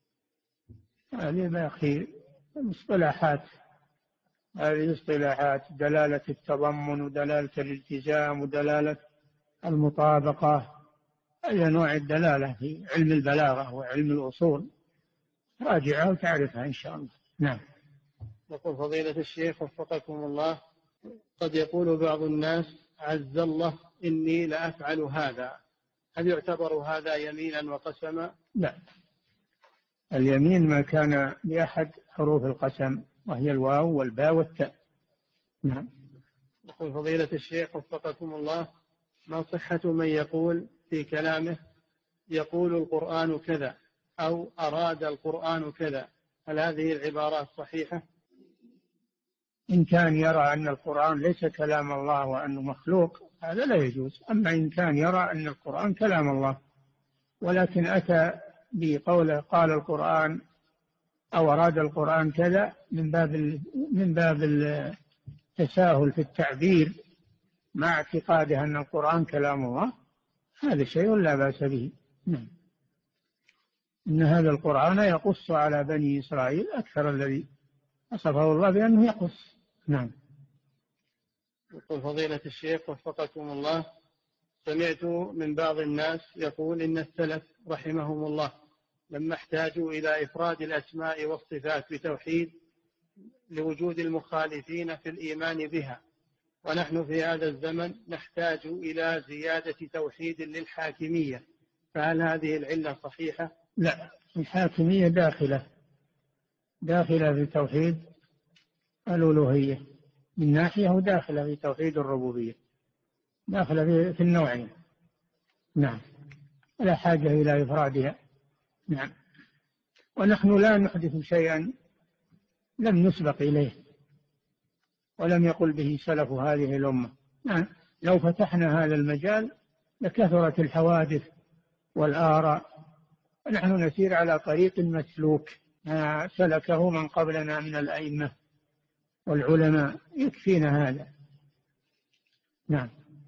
هذه ما أخي مصطلحات، هذه اصطلاحات، دلالة التضمن ودلالة الالتزام ودلالة المطابقة، هذا نوع الدلالة في علم البلاغة وعلم الأصول، راجعها وتعرفها إن شاء الله. نعم. يقول فضيلة الشيخ وفقكم الله، قد يقول بعض الناس عز الله إني لأفعل هذا، هل يعتبر هذا يمينا وقسما؟ لا، اليمين ما كان لأحد حروف القسم، وهي الواو والباء والتاء. نعم. يقول فضيلة الشيخ وفقكم الله، ما صحة من يقول في كلامه يقول القرآن كذا أو أراد القرآن كذا، هل هذه العبارات صحيحة؟ إن كان يرى أن القرآن ليس كلام الله وأنه مخلوق هذا لا يجوز، أما إن كان يرى أن القرآن كلام الله ولكن أتى بقوله قال القرآن أو أراد القرآن كذا من باب من باب التساهل في التعبير مع اعتقاده أن القرآن كلام الله، هذا شيء لا بأس به. نعم. إن هذا القرآن يقص على بني إسرائيل أكثر الذي وصفه الله بأنه يقص. نعم. يقول فضيلة الشيخ وفقكم الله، سمعت من بعض الناس يقول إن السلف رحمهم الله لما احتاجوا إلى إفراد الأسماء والصفات بتوحيد لوجود المخالفين في الإيمان بها، ونحن في هذا الزمن نحتاج إلى زيادة توحيد للحاكمية، فهل هذه العلة صحيحة؟ لا، الحاكمية داخلة داخلة في توحيد الألوهية من ناحية، وداخلة في توحيد الربوبية، داخلة في النوعين. نعم، لا حاجة إلى إفرادها. نعم. ونحن لا نحدث شيئا لم نسبق إليه ولم يقل به سلف هذه الأمة. نعم. لو فتحنا هذا المجال لكثرت الحوادث والآراء، ونحن نسير على طريق مسلوك ما سلكه من قبلنا من الأئمة والعلماء، يكفينا هذا. نعم.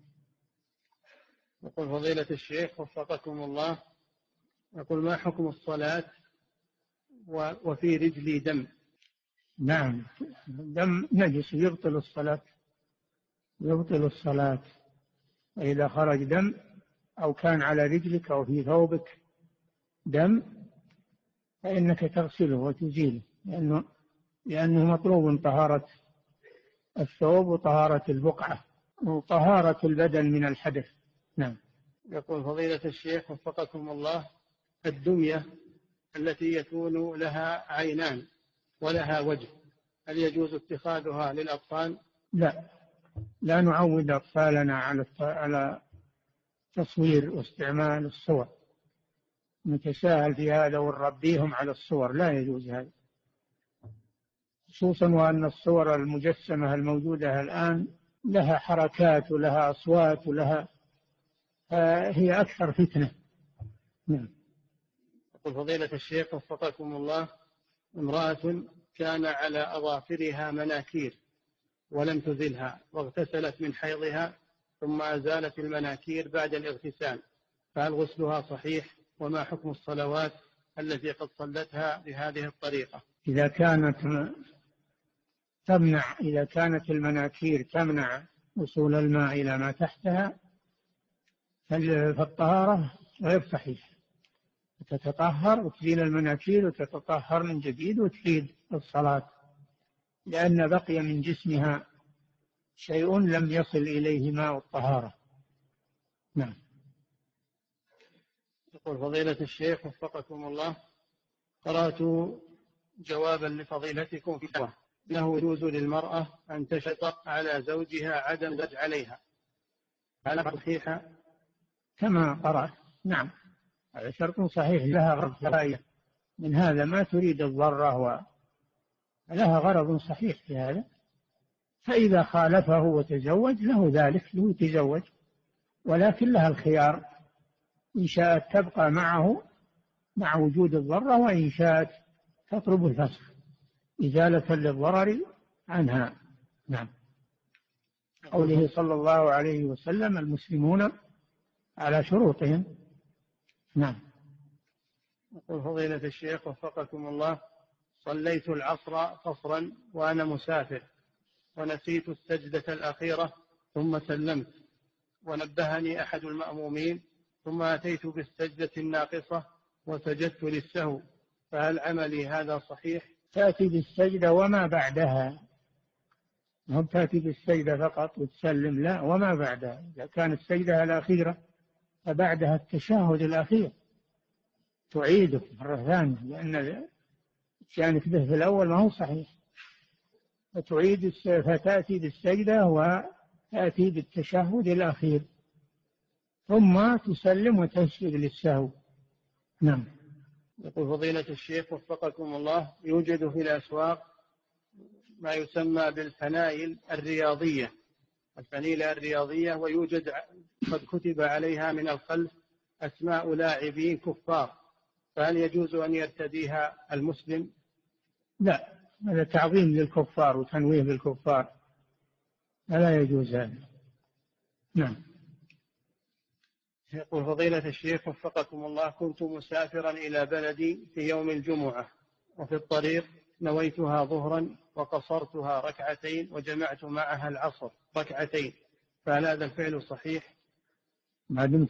يقول فضيلة الشيخ وفقكم الله، يقول ما حكم الصلاة وفي رجلي دم؟ نعم، دم نجس يبطل الصلاة، يبطل الصلاة. وإذا خرج دم أو كان على رجلك أو في ثوبك دم فإنك تغسله وتزيله، لأنه, لأنه مطلوب طهارة الثوب وطهارة البقعة وطهارة البدن من الحدث. نعم. يقول فضيلة الشيخ وفقكم الله، الدمية التي يكون لها عينان ولها وجه، هل يجوز اتخاذها للأطفال؟ لا، لا نعود أطفالنا على على تصوير واستعمال الصور، نتساهل في هذا ونربيهم على الصور، لا يجوز هذا، خصوصا وأن الصور المجسمة الموجودة الآن لها حركات ولها أصوات ولها هي أكثر فتنة. نعم. يقول فضيلة الشيخ وفقكم الله، امرأة كان على أظافرها مناكير ولم تزلها واغتسلت من حيضها ثم أزالت المناكير بعد الاغتسال، فهل غسلها صحيح؟ وما حكم الصلوات التي قد صلتها بهذه الطريقة؟ إذا كانت تمنع إذا كانت المناكير تمنع وصول الماء إلى ما تحتها فالطهارة غير صحيحة، تتطهر وتزيل المناكير وتتطهر من جديد وتعيد الصلاة، لأن بقي من جسمها شيء لم يصل إليه ماء الطهارة. نعم. يقول فضيلة الشيخ وفقكم الله، قرأت جوابا لفضيلتكم في دعوة أنه يجوز للمرأة أن تشتق على زوجها عدم الزواج عليها، هل صحيحة؟ كما قرأت. نعم، هذا شرط صحيح، لها غرض من هذا، ما تريد الضرة ولها غرض صحيح في هذا، فإذا خالفه وتزوج له ذلك، له يتزوج، ولكن لها الخيار إن شاءت تبقى معه مع وجود الضرة، وإن شاءت تطلب الفسخ إزالة للضرر عنها. نعم. قوله صلى الله عليه وسلم المسلمون على شروطهم. نعم. يقول فضيلة الشيخ وفقكم الله، صليت العصر قصرا وأنا مسافر ونسيت السجدة الأخيرة ثم سلمت، ونبهني أحد المأمومين ثم أتيت بالسجدة الناقصة وسجدت للسهو، فهل عملي هذا صحيح؟ تأتي بالسجدة وما بعدها، هم تأتي بالسجدة فقط وتسلم، لا، وما بعدها. إذا كانت السجدة الأخيرة فبعدها التشهد الأخير تعيده مرة ثانية، لأن كانت به في الأول ما هو صحيح، فتعيد فتأتي بالسجدة وتأتي بالتشهد الأخير ثم تسلم وتسجد للسهو. نعم. يقول فضيلة الشيخ وفقكم الله، يوجد في الأسواق ما يسمى بالفنايل الرياضية، الفنيلة الرياضية، ويوجد قد كتب عليها من الخلف أسماء لاعبين كفار، فهل يجوز أن يرتديها المسلم؟ لا، هذا تعظيم للكفار وتنويه بالكفار، فلا يجوز هذا. نعم. يقول فضيلة الشيخ وفقكم الله، كنت مسافرا إلى بلدي في يوم الجمعة، وفي الطريق نويتها ظهرا وقصرتها ركعتين وجمعت معها العصر ركعتين، فهل هذا الفعل صحيح؟ ما دمت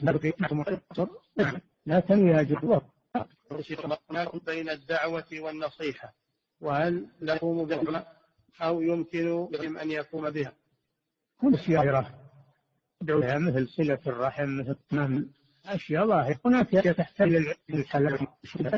لا تنوي أجر. بين الدعوة والنصيحة، وهل نقوم بها أو يمكن لهم أن يقوم بها؟ كل سيارة دعوها مثل صلة الرحم، مثل تمام أشياء ظاهرة. هناك تحتاج للحلال،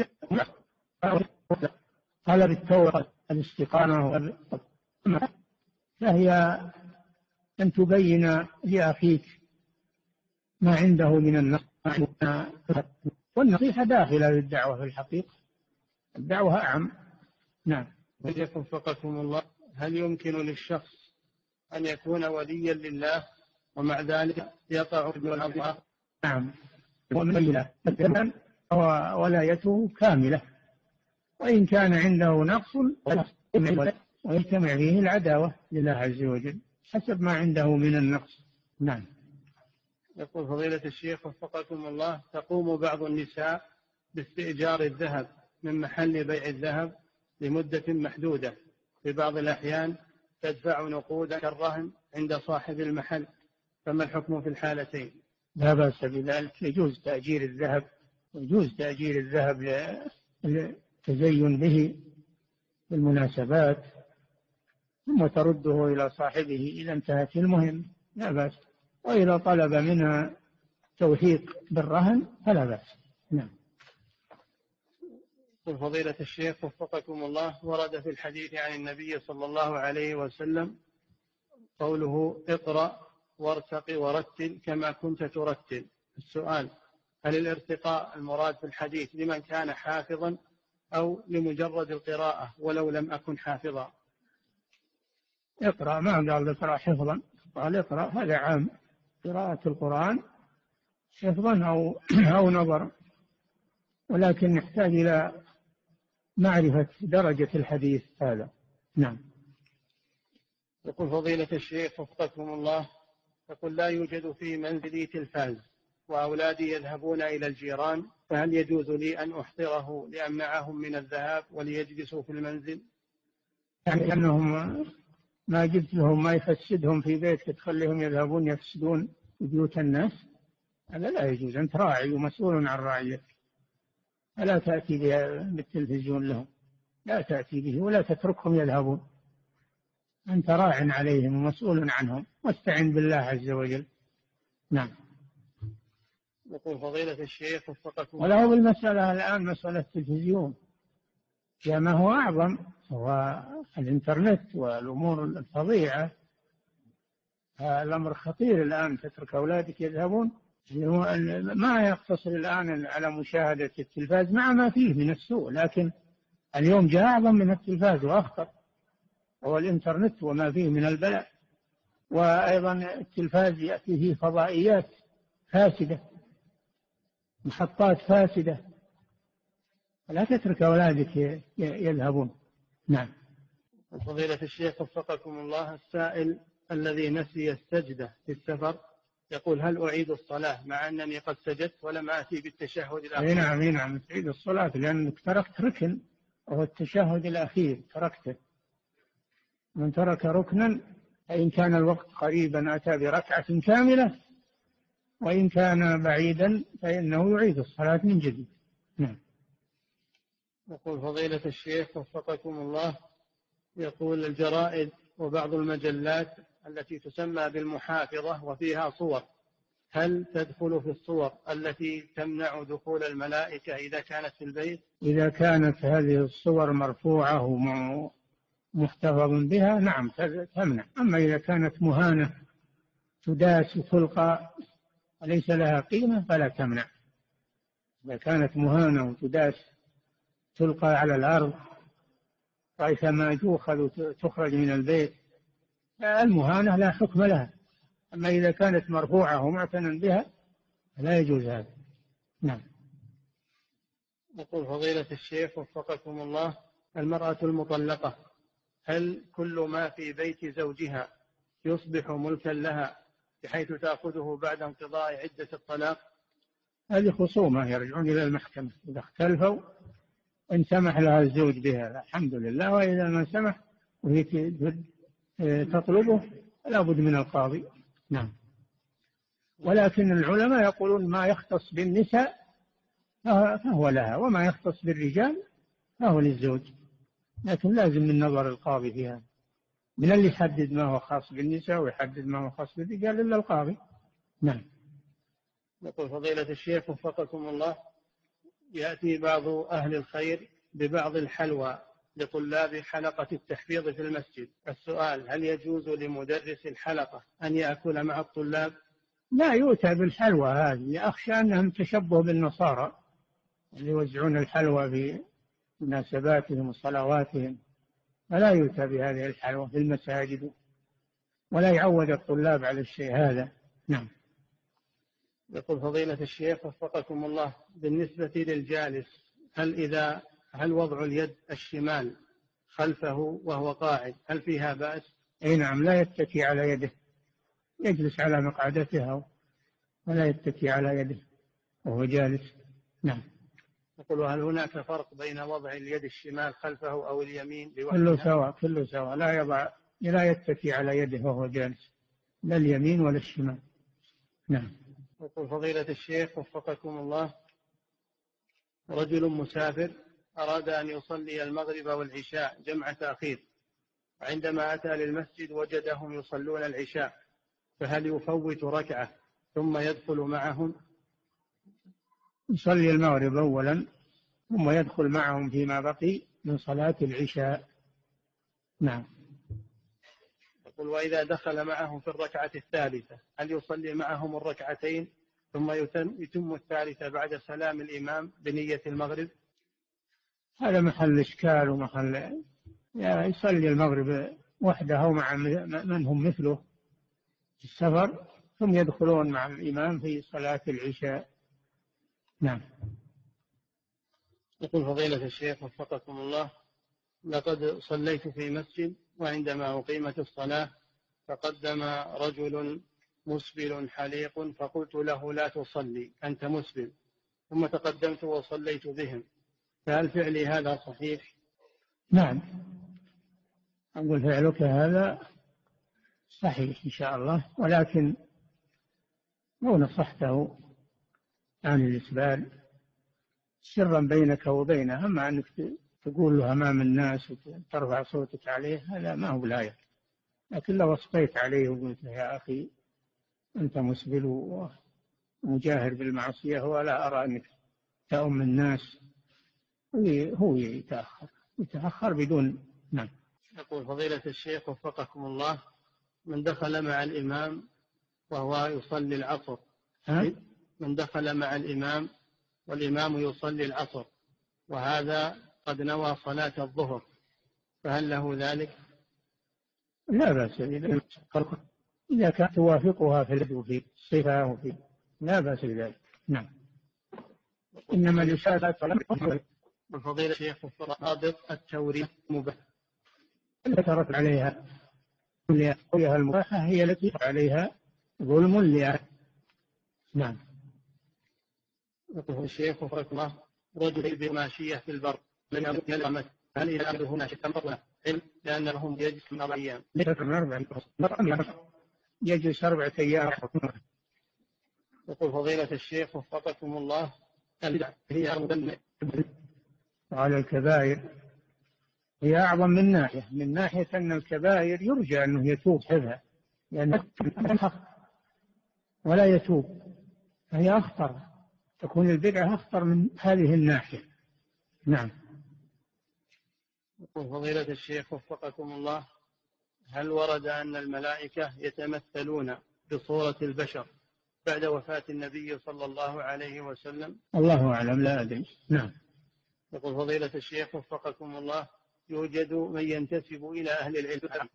طلب التوبة، الاستقامة، فهي أن تبين لأخيك ما عنده من النصيحة، والنصيحة داخلة للدعوة في الحقيقة، الدعوة أعم. نعم. وإياكم فقكم الله، هل يمكن للشخص أن يكون وليا لله ومع ذلك يقع في الأرض؟ نعم، ولايته كاملة، وإن كان عنده نقص ويجتمع فيه العداوة لله عز وجل حسب ما عنده من النقص. نعم. يقول فضيلة الشيخ وفقكم الله، تقوم بعض النساء باستئجار الذهب من محل بيع الذهب لمدة محدودة، في بعض الأحيان تدفع نقودا كالرهن عند صاحب المحل، فما الحكم في الحالتين؟ لا بأس بذلك، يجوز تأجير الذهب، يجوز تأجير الذهب للتزين به بالمناسبات، ثم ترده إلى صاحبه إذا انتهت المهم، لا بأس. وإذا طلب منها توثيق بالرهن فلا بأس. نعم. فضيلة الشيخ وفقكم الله، ورد في الحديث عن النبي صلى الله عليه وسلم قوله اقرأ وارتق ورتل كما كنت ترتل. السؤال: هل الارتقاء المراد في الحديث لمن كان حافظا أو لمجرد القراءة ولو لم أكن حافظا؟ اقرأ، ما قال اقرأ حفظا، قال اقرأ، هذا عام، قراءة القرآن حفظا أو أو نظرا، ولكن يحتاج إلى معرفة درجة الحديث هذا. نعم. يقول فضيلة الشيخ وفقكم الله، يقول لا يوجد في منزلي تلفاز وأولادي يذهبون إلى الجيران، فهل يجوز لي أن أحضره لأمنعهم من الذهاب وليجلسوا في المنزل؟ يعني أنهم ما جبت لهم ما يفسدهم في بيتك تخليهم يذهبون يفسدون بيوت الناس، هذا لا يجوز. أنت راعي ومسؤول عن رعيتك، فلا تأتي بالتلفزيون لهم، لا تأتي به ولا تتركهم يذهبون، أنت راع عليهم ومسؤول عنهم، واستعن بالله عز وجل. نعم. يقول فضيلة الشيخ وفقكم وله بالمسألة الآن مسألة التلفزيون يا ما هو أعظم، هو الإنترنت والأمور الفظيعة. الأمر خطير الآن، تترك أولادك يذهبون، ما يقتصر الآن على مشاهدة التلفاز مع ما فيه من السوء، لكن اليوم جاء أعظم من التلفاز وأخطر، هو الإنترنت وما فيه من البلاء. وأيضا التلفاز يأتي فيه فضائيات فاسدة، محطات فاسدة، لا تترك أولادك يذهبون. نعم. فضيلة الشيخ وفقكم الله، السائل الذي نسي السجدة في السفر يقول هل أعيد الصلاة مع أنني قد سجدت ولم آتي بالتشهد الأخير؟ نعم نعم تعيد الصلاة، لأنك تركت ركن وهو التشهد الأخير، تركته. من ترك ركنا فإن كان الوقت قريبا أتى بركعة كاملة، وإن كان بعيدا فإنه يعيد الصلاة من جديد. نعم. يقول فضيلة الشيخ وفقكم الله، يقول الجرائد وبعض المجلات التي تسمى بالمحافظة وفيها صور، هل تدخل في الصور التي تمنع دخول الملائكة إذا كانت في البيت؟ إذا كانت هذه الصور مرفوعة ومحتفظ بها نعم تمنع، أما إذا كانت مهانة تداس وتلقى وليس لها قيمة فلا تمنع. إذا كانت مهانة وتداس تلقى على الأرض ريثما تؤخذ وتخرج من البيت، المهانة لا حكم لها. أما إذا كانت مرفوعة ومعتنى بها لا يجوز هذا. نعم. يقول فضيلة الشيخ وفقكم الله، المرأة المطلقة هل كل ما في بيت زوجها يصبح ملكا لها بحيث تأخذه بعد انقضاء عدة الطلاق؟ هذه خصومة يرجعون إلى المحكمة، إذا اختلفوا إن سمح لها الزوج بها الحمد لله، وإذا ما سمح وهي تطلبه لا بد من القاضي. نعم. ولكن العلماء يقولون ما يختص بالنساء فهو لها، وما يختص بالرجال فهو للزوج، لكن لازم من نظر القاضي فيها، من اللي يحدد ما هو خاص بالنساء ويحدد ما هو خاص بالرجال إلا القاضي. نعم. يقول فضيلة الشيخ وفقكم الله، يأتي بعض أهل الخير ببعض الحلوى لطلاب حلقة التحفيظ في المسجد، السؤال هل يجوز لمدرس الحلقة أن يأكل مع الطلاب؟ لا يؤتى بالحلوى هذه، أخشى أنهم تشبه بالنصارى اللي يوزعون الحلوى في مناسباتهم وصلواتهم، فلا يؤتى بهذه الحلوى في المساجد ولا يعود الطلاب على الشيء هذا. نعم. يقول فضيلة الشيخ وفقكم الله، بالنسبة للجالس هل إذا هل وضع اليد الشمال خلفه وهو قاعد هل فيها بأس؟ أي نعم، لا يتكي على يده، يجلس على مقعدتها ولا يتكي على يده وهو جالس. نعم. يقول هل هناك فرق بين وضع اليد الشمال خلفه أو اليمين بوحدها؟ كله سواء، كله سواء، لا يضع لا يتكي على يده وهو جالس، لا اليمين ولا الشمال. نعم. يقول فضيلة الشيخ وفقكم الله، رجل مسافر أراد أن يصلي المغرب والعشاء جمع تأخير، وعندما أتى للمسجد وجدهم يصلون العشاء، فهل يفوت ركعة ثم يدخل معهم؟ يصلي المغرب أولا ثم يدخل معهم فيما بقي من صلاة العشاء. نعم. يقول وإذا دخل معهم في الركعة الثالثة هل يصلي معهم الركعتين ثم يتم الثالثة بعد سلام الإمام بنية المغرب؟ هذا محل إشكال ومحل، يصلي المغرب وحده أو مع من هم مثله في السفر ثم يدخلون مع الإمام في صلاة العشاء. نعم. يقول فضيلة الشيخ وفقكم الله: لقد صليت في مسجد، وعندما أقيمت الصلاة تقدم رجل مسبل حليق، فقلت له: لا تصلي أنت مسبل، ثم تقدمت وصليت بهم، فهل فعلي هذا صحيح؟ نعم، أقول فعلك هذا صحيح إن شاء الله، ولكن لو نصحته عن الإسبال سرا بينك وبينه، أما أنك تقول له أمام الناس وترفع صوتك عليه هذا ما هو لايق. لكن لو وصيت عليه وقلت له: يا أخي أنت مسبل ومجاهر بالمعصية ولا أرى أنك تؤم الناس، هو يتأخر يتأخر بدون. نعم. يقول فضيلة الشيخ وفقكم الله: من دخل مع الإمام وهو يصلي العصر، ها؟ من دخل مع الإمام والإمام يصلي العصر وهذا قد نوى صلاة الظهر، فهل له ذلك؟ لا بأس إذا كانت توافقها في الهدو في الصفة وفي لا بأس بذلك. نعم. إنما الإشارة من فضيلة الشيخ رابط التوريث مباح ترك عليها لأخوها المباحة هي التي عليها ظلم لها. نعم. يقول الشيخ وفقكم الله: رجل بماشية في البر لم يكن يلغمت، هل إذا هنا شكا علم لأن لهم يجلس من أربع أيام؟ يجلس أربعة أيام. يقول فضيلة الشيخ وفقكم الله: البدعة هي أعظم على الكبائر، هي أعظم من ناحية من ناحية أن الكبائر يرجى أنه يتوب حذها لأنه ولا يتوب، فهي أخطر، تكون البدعة أخطر من هذه الناحية. نعم. يقول فضيلة الشيخ وفقكم الله: هل ورد أن الملائكة يتمثلون بصورة البشر بعد وفاة النبي صلى الله عليه وسلم؟ الله أعلم، لا أدري. نعم. يقول فضيلة الشيخ وفقكم الله: يوجد من ينتسب إلى أهل العلم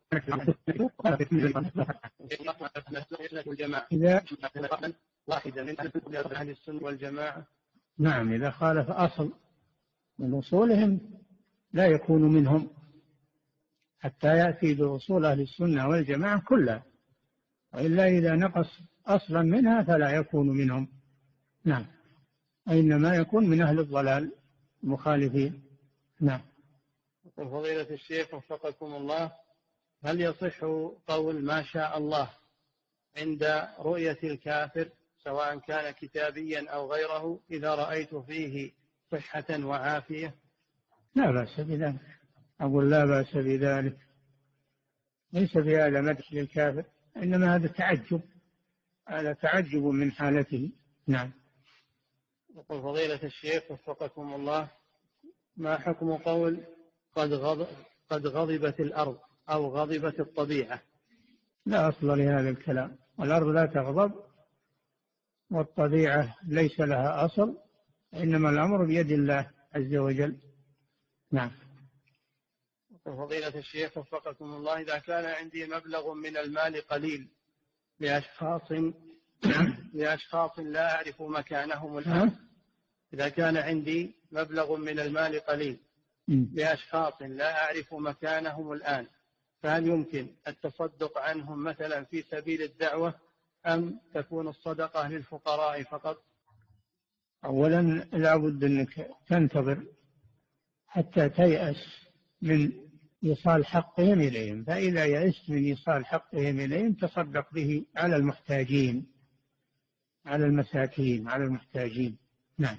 والجماعة إذا واحدة من أهل السنة والجماعة. نعم، إذا خالف أصل من أصولهم لا يكون منهم حتى يأتي بأصول أهل السنة والجماعة كلها، وإلا إذا نقص أصلا منها فلا يكون منهم. نعم، إنما يكون من أهل الضلال المخالفين. نعم. فضيلة الشيخ وفقكم الله: هل يصح قول ما شاء الله عند رؤية الكافر سواء كان كتابيا أو غيره إذا رأيت فيه صحة وعافية؟ لا بأس بذلك، أقول لا بأس بذلك، ليس في هذا مدح للكافر، إنما هذا تعجب، هذا تعجب من حالته. نعم. يقول فضيلة الشيخ وفقكم الله: ما حكم قول قد غضب قد غضبت الأرض أو غضبت الطبيعة؟ لا أصل لهذا الكلام، الأرض لا تغضب والطبيعة ليس لها أصل، إنما الأمر بيد الله عز وجل. نعم. فضيلة الشيخ وفقكم الله: إذا كان عندي مبلغ من المال قليل لأشخاص لأشخاص لا أعرف مكانهم الآن، إذا كان عندي مبلغ من المال قليل لأشخاص لا أعرف مكانهم الآن، فهل يمكن التصدق عنهم مثلا في سبيل الدعوة أم تكون الصدقة للفقراء فقط؟ أولا لا بد أنك تنتظر حتى تيأس من إيصال حقهم إليهم، فإذا يأست من إيصال حقهم إليهم تصدق به على المحتاجين، على المساكين، على المحتاجين. نعم.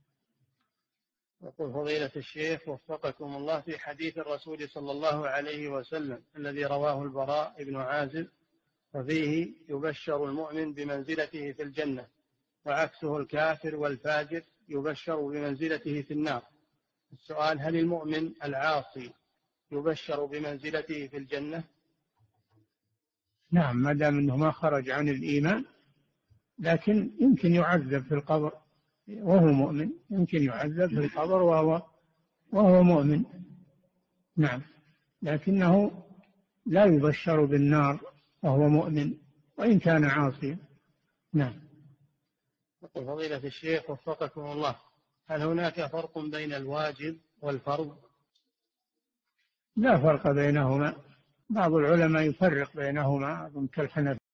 يقول فضيلة الشيخ وفقكم الله: في حديث الرسول صلى الله عليه وسلم الذي رواه البراء بن عازب وفيه يبشر المؤمن بمنزلته في الجنة وعكسه الكافر والفاجر يبشر بمنزلته في النار، السؤال: هل المؤمن العاصي يبشر بمنزلته في الجنة؟ نعم، ما دام أنه ما خرج عن الإيمان، لكن يمكن يعذب في القبر وهو مؤمن، يمكن يعذب في القبر وهو وهو مؤمن. نعم، لكنه لا يبشر بالنار وهو مؤمن وإن كان عاصيا. نعم. يقول فضيلة الشيخ وفقكم الله: هل هناك فرق بين الواجب والفرض؟ لا فرق بينهما، بعض العلماء يفرق بينهما كالحنفية.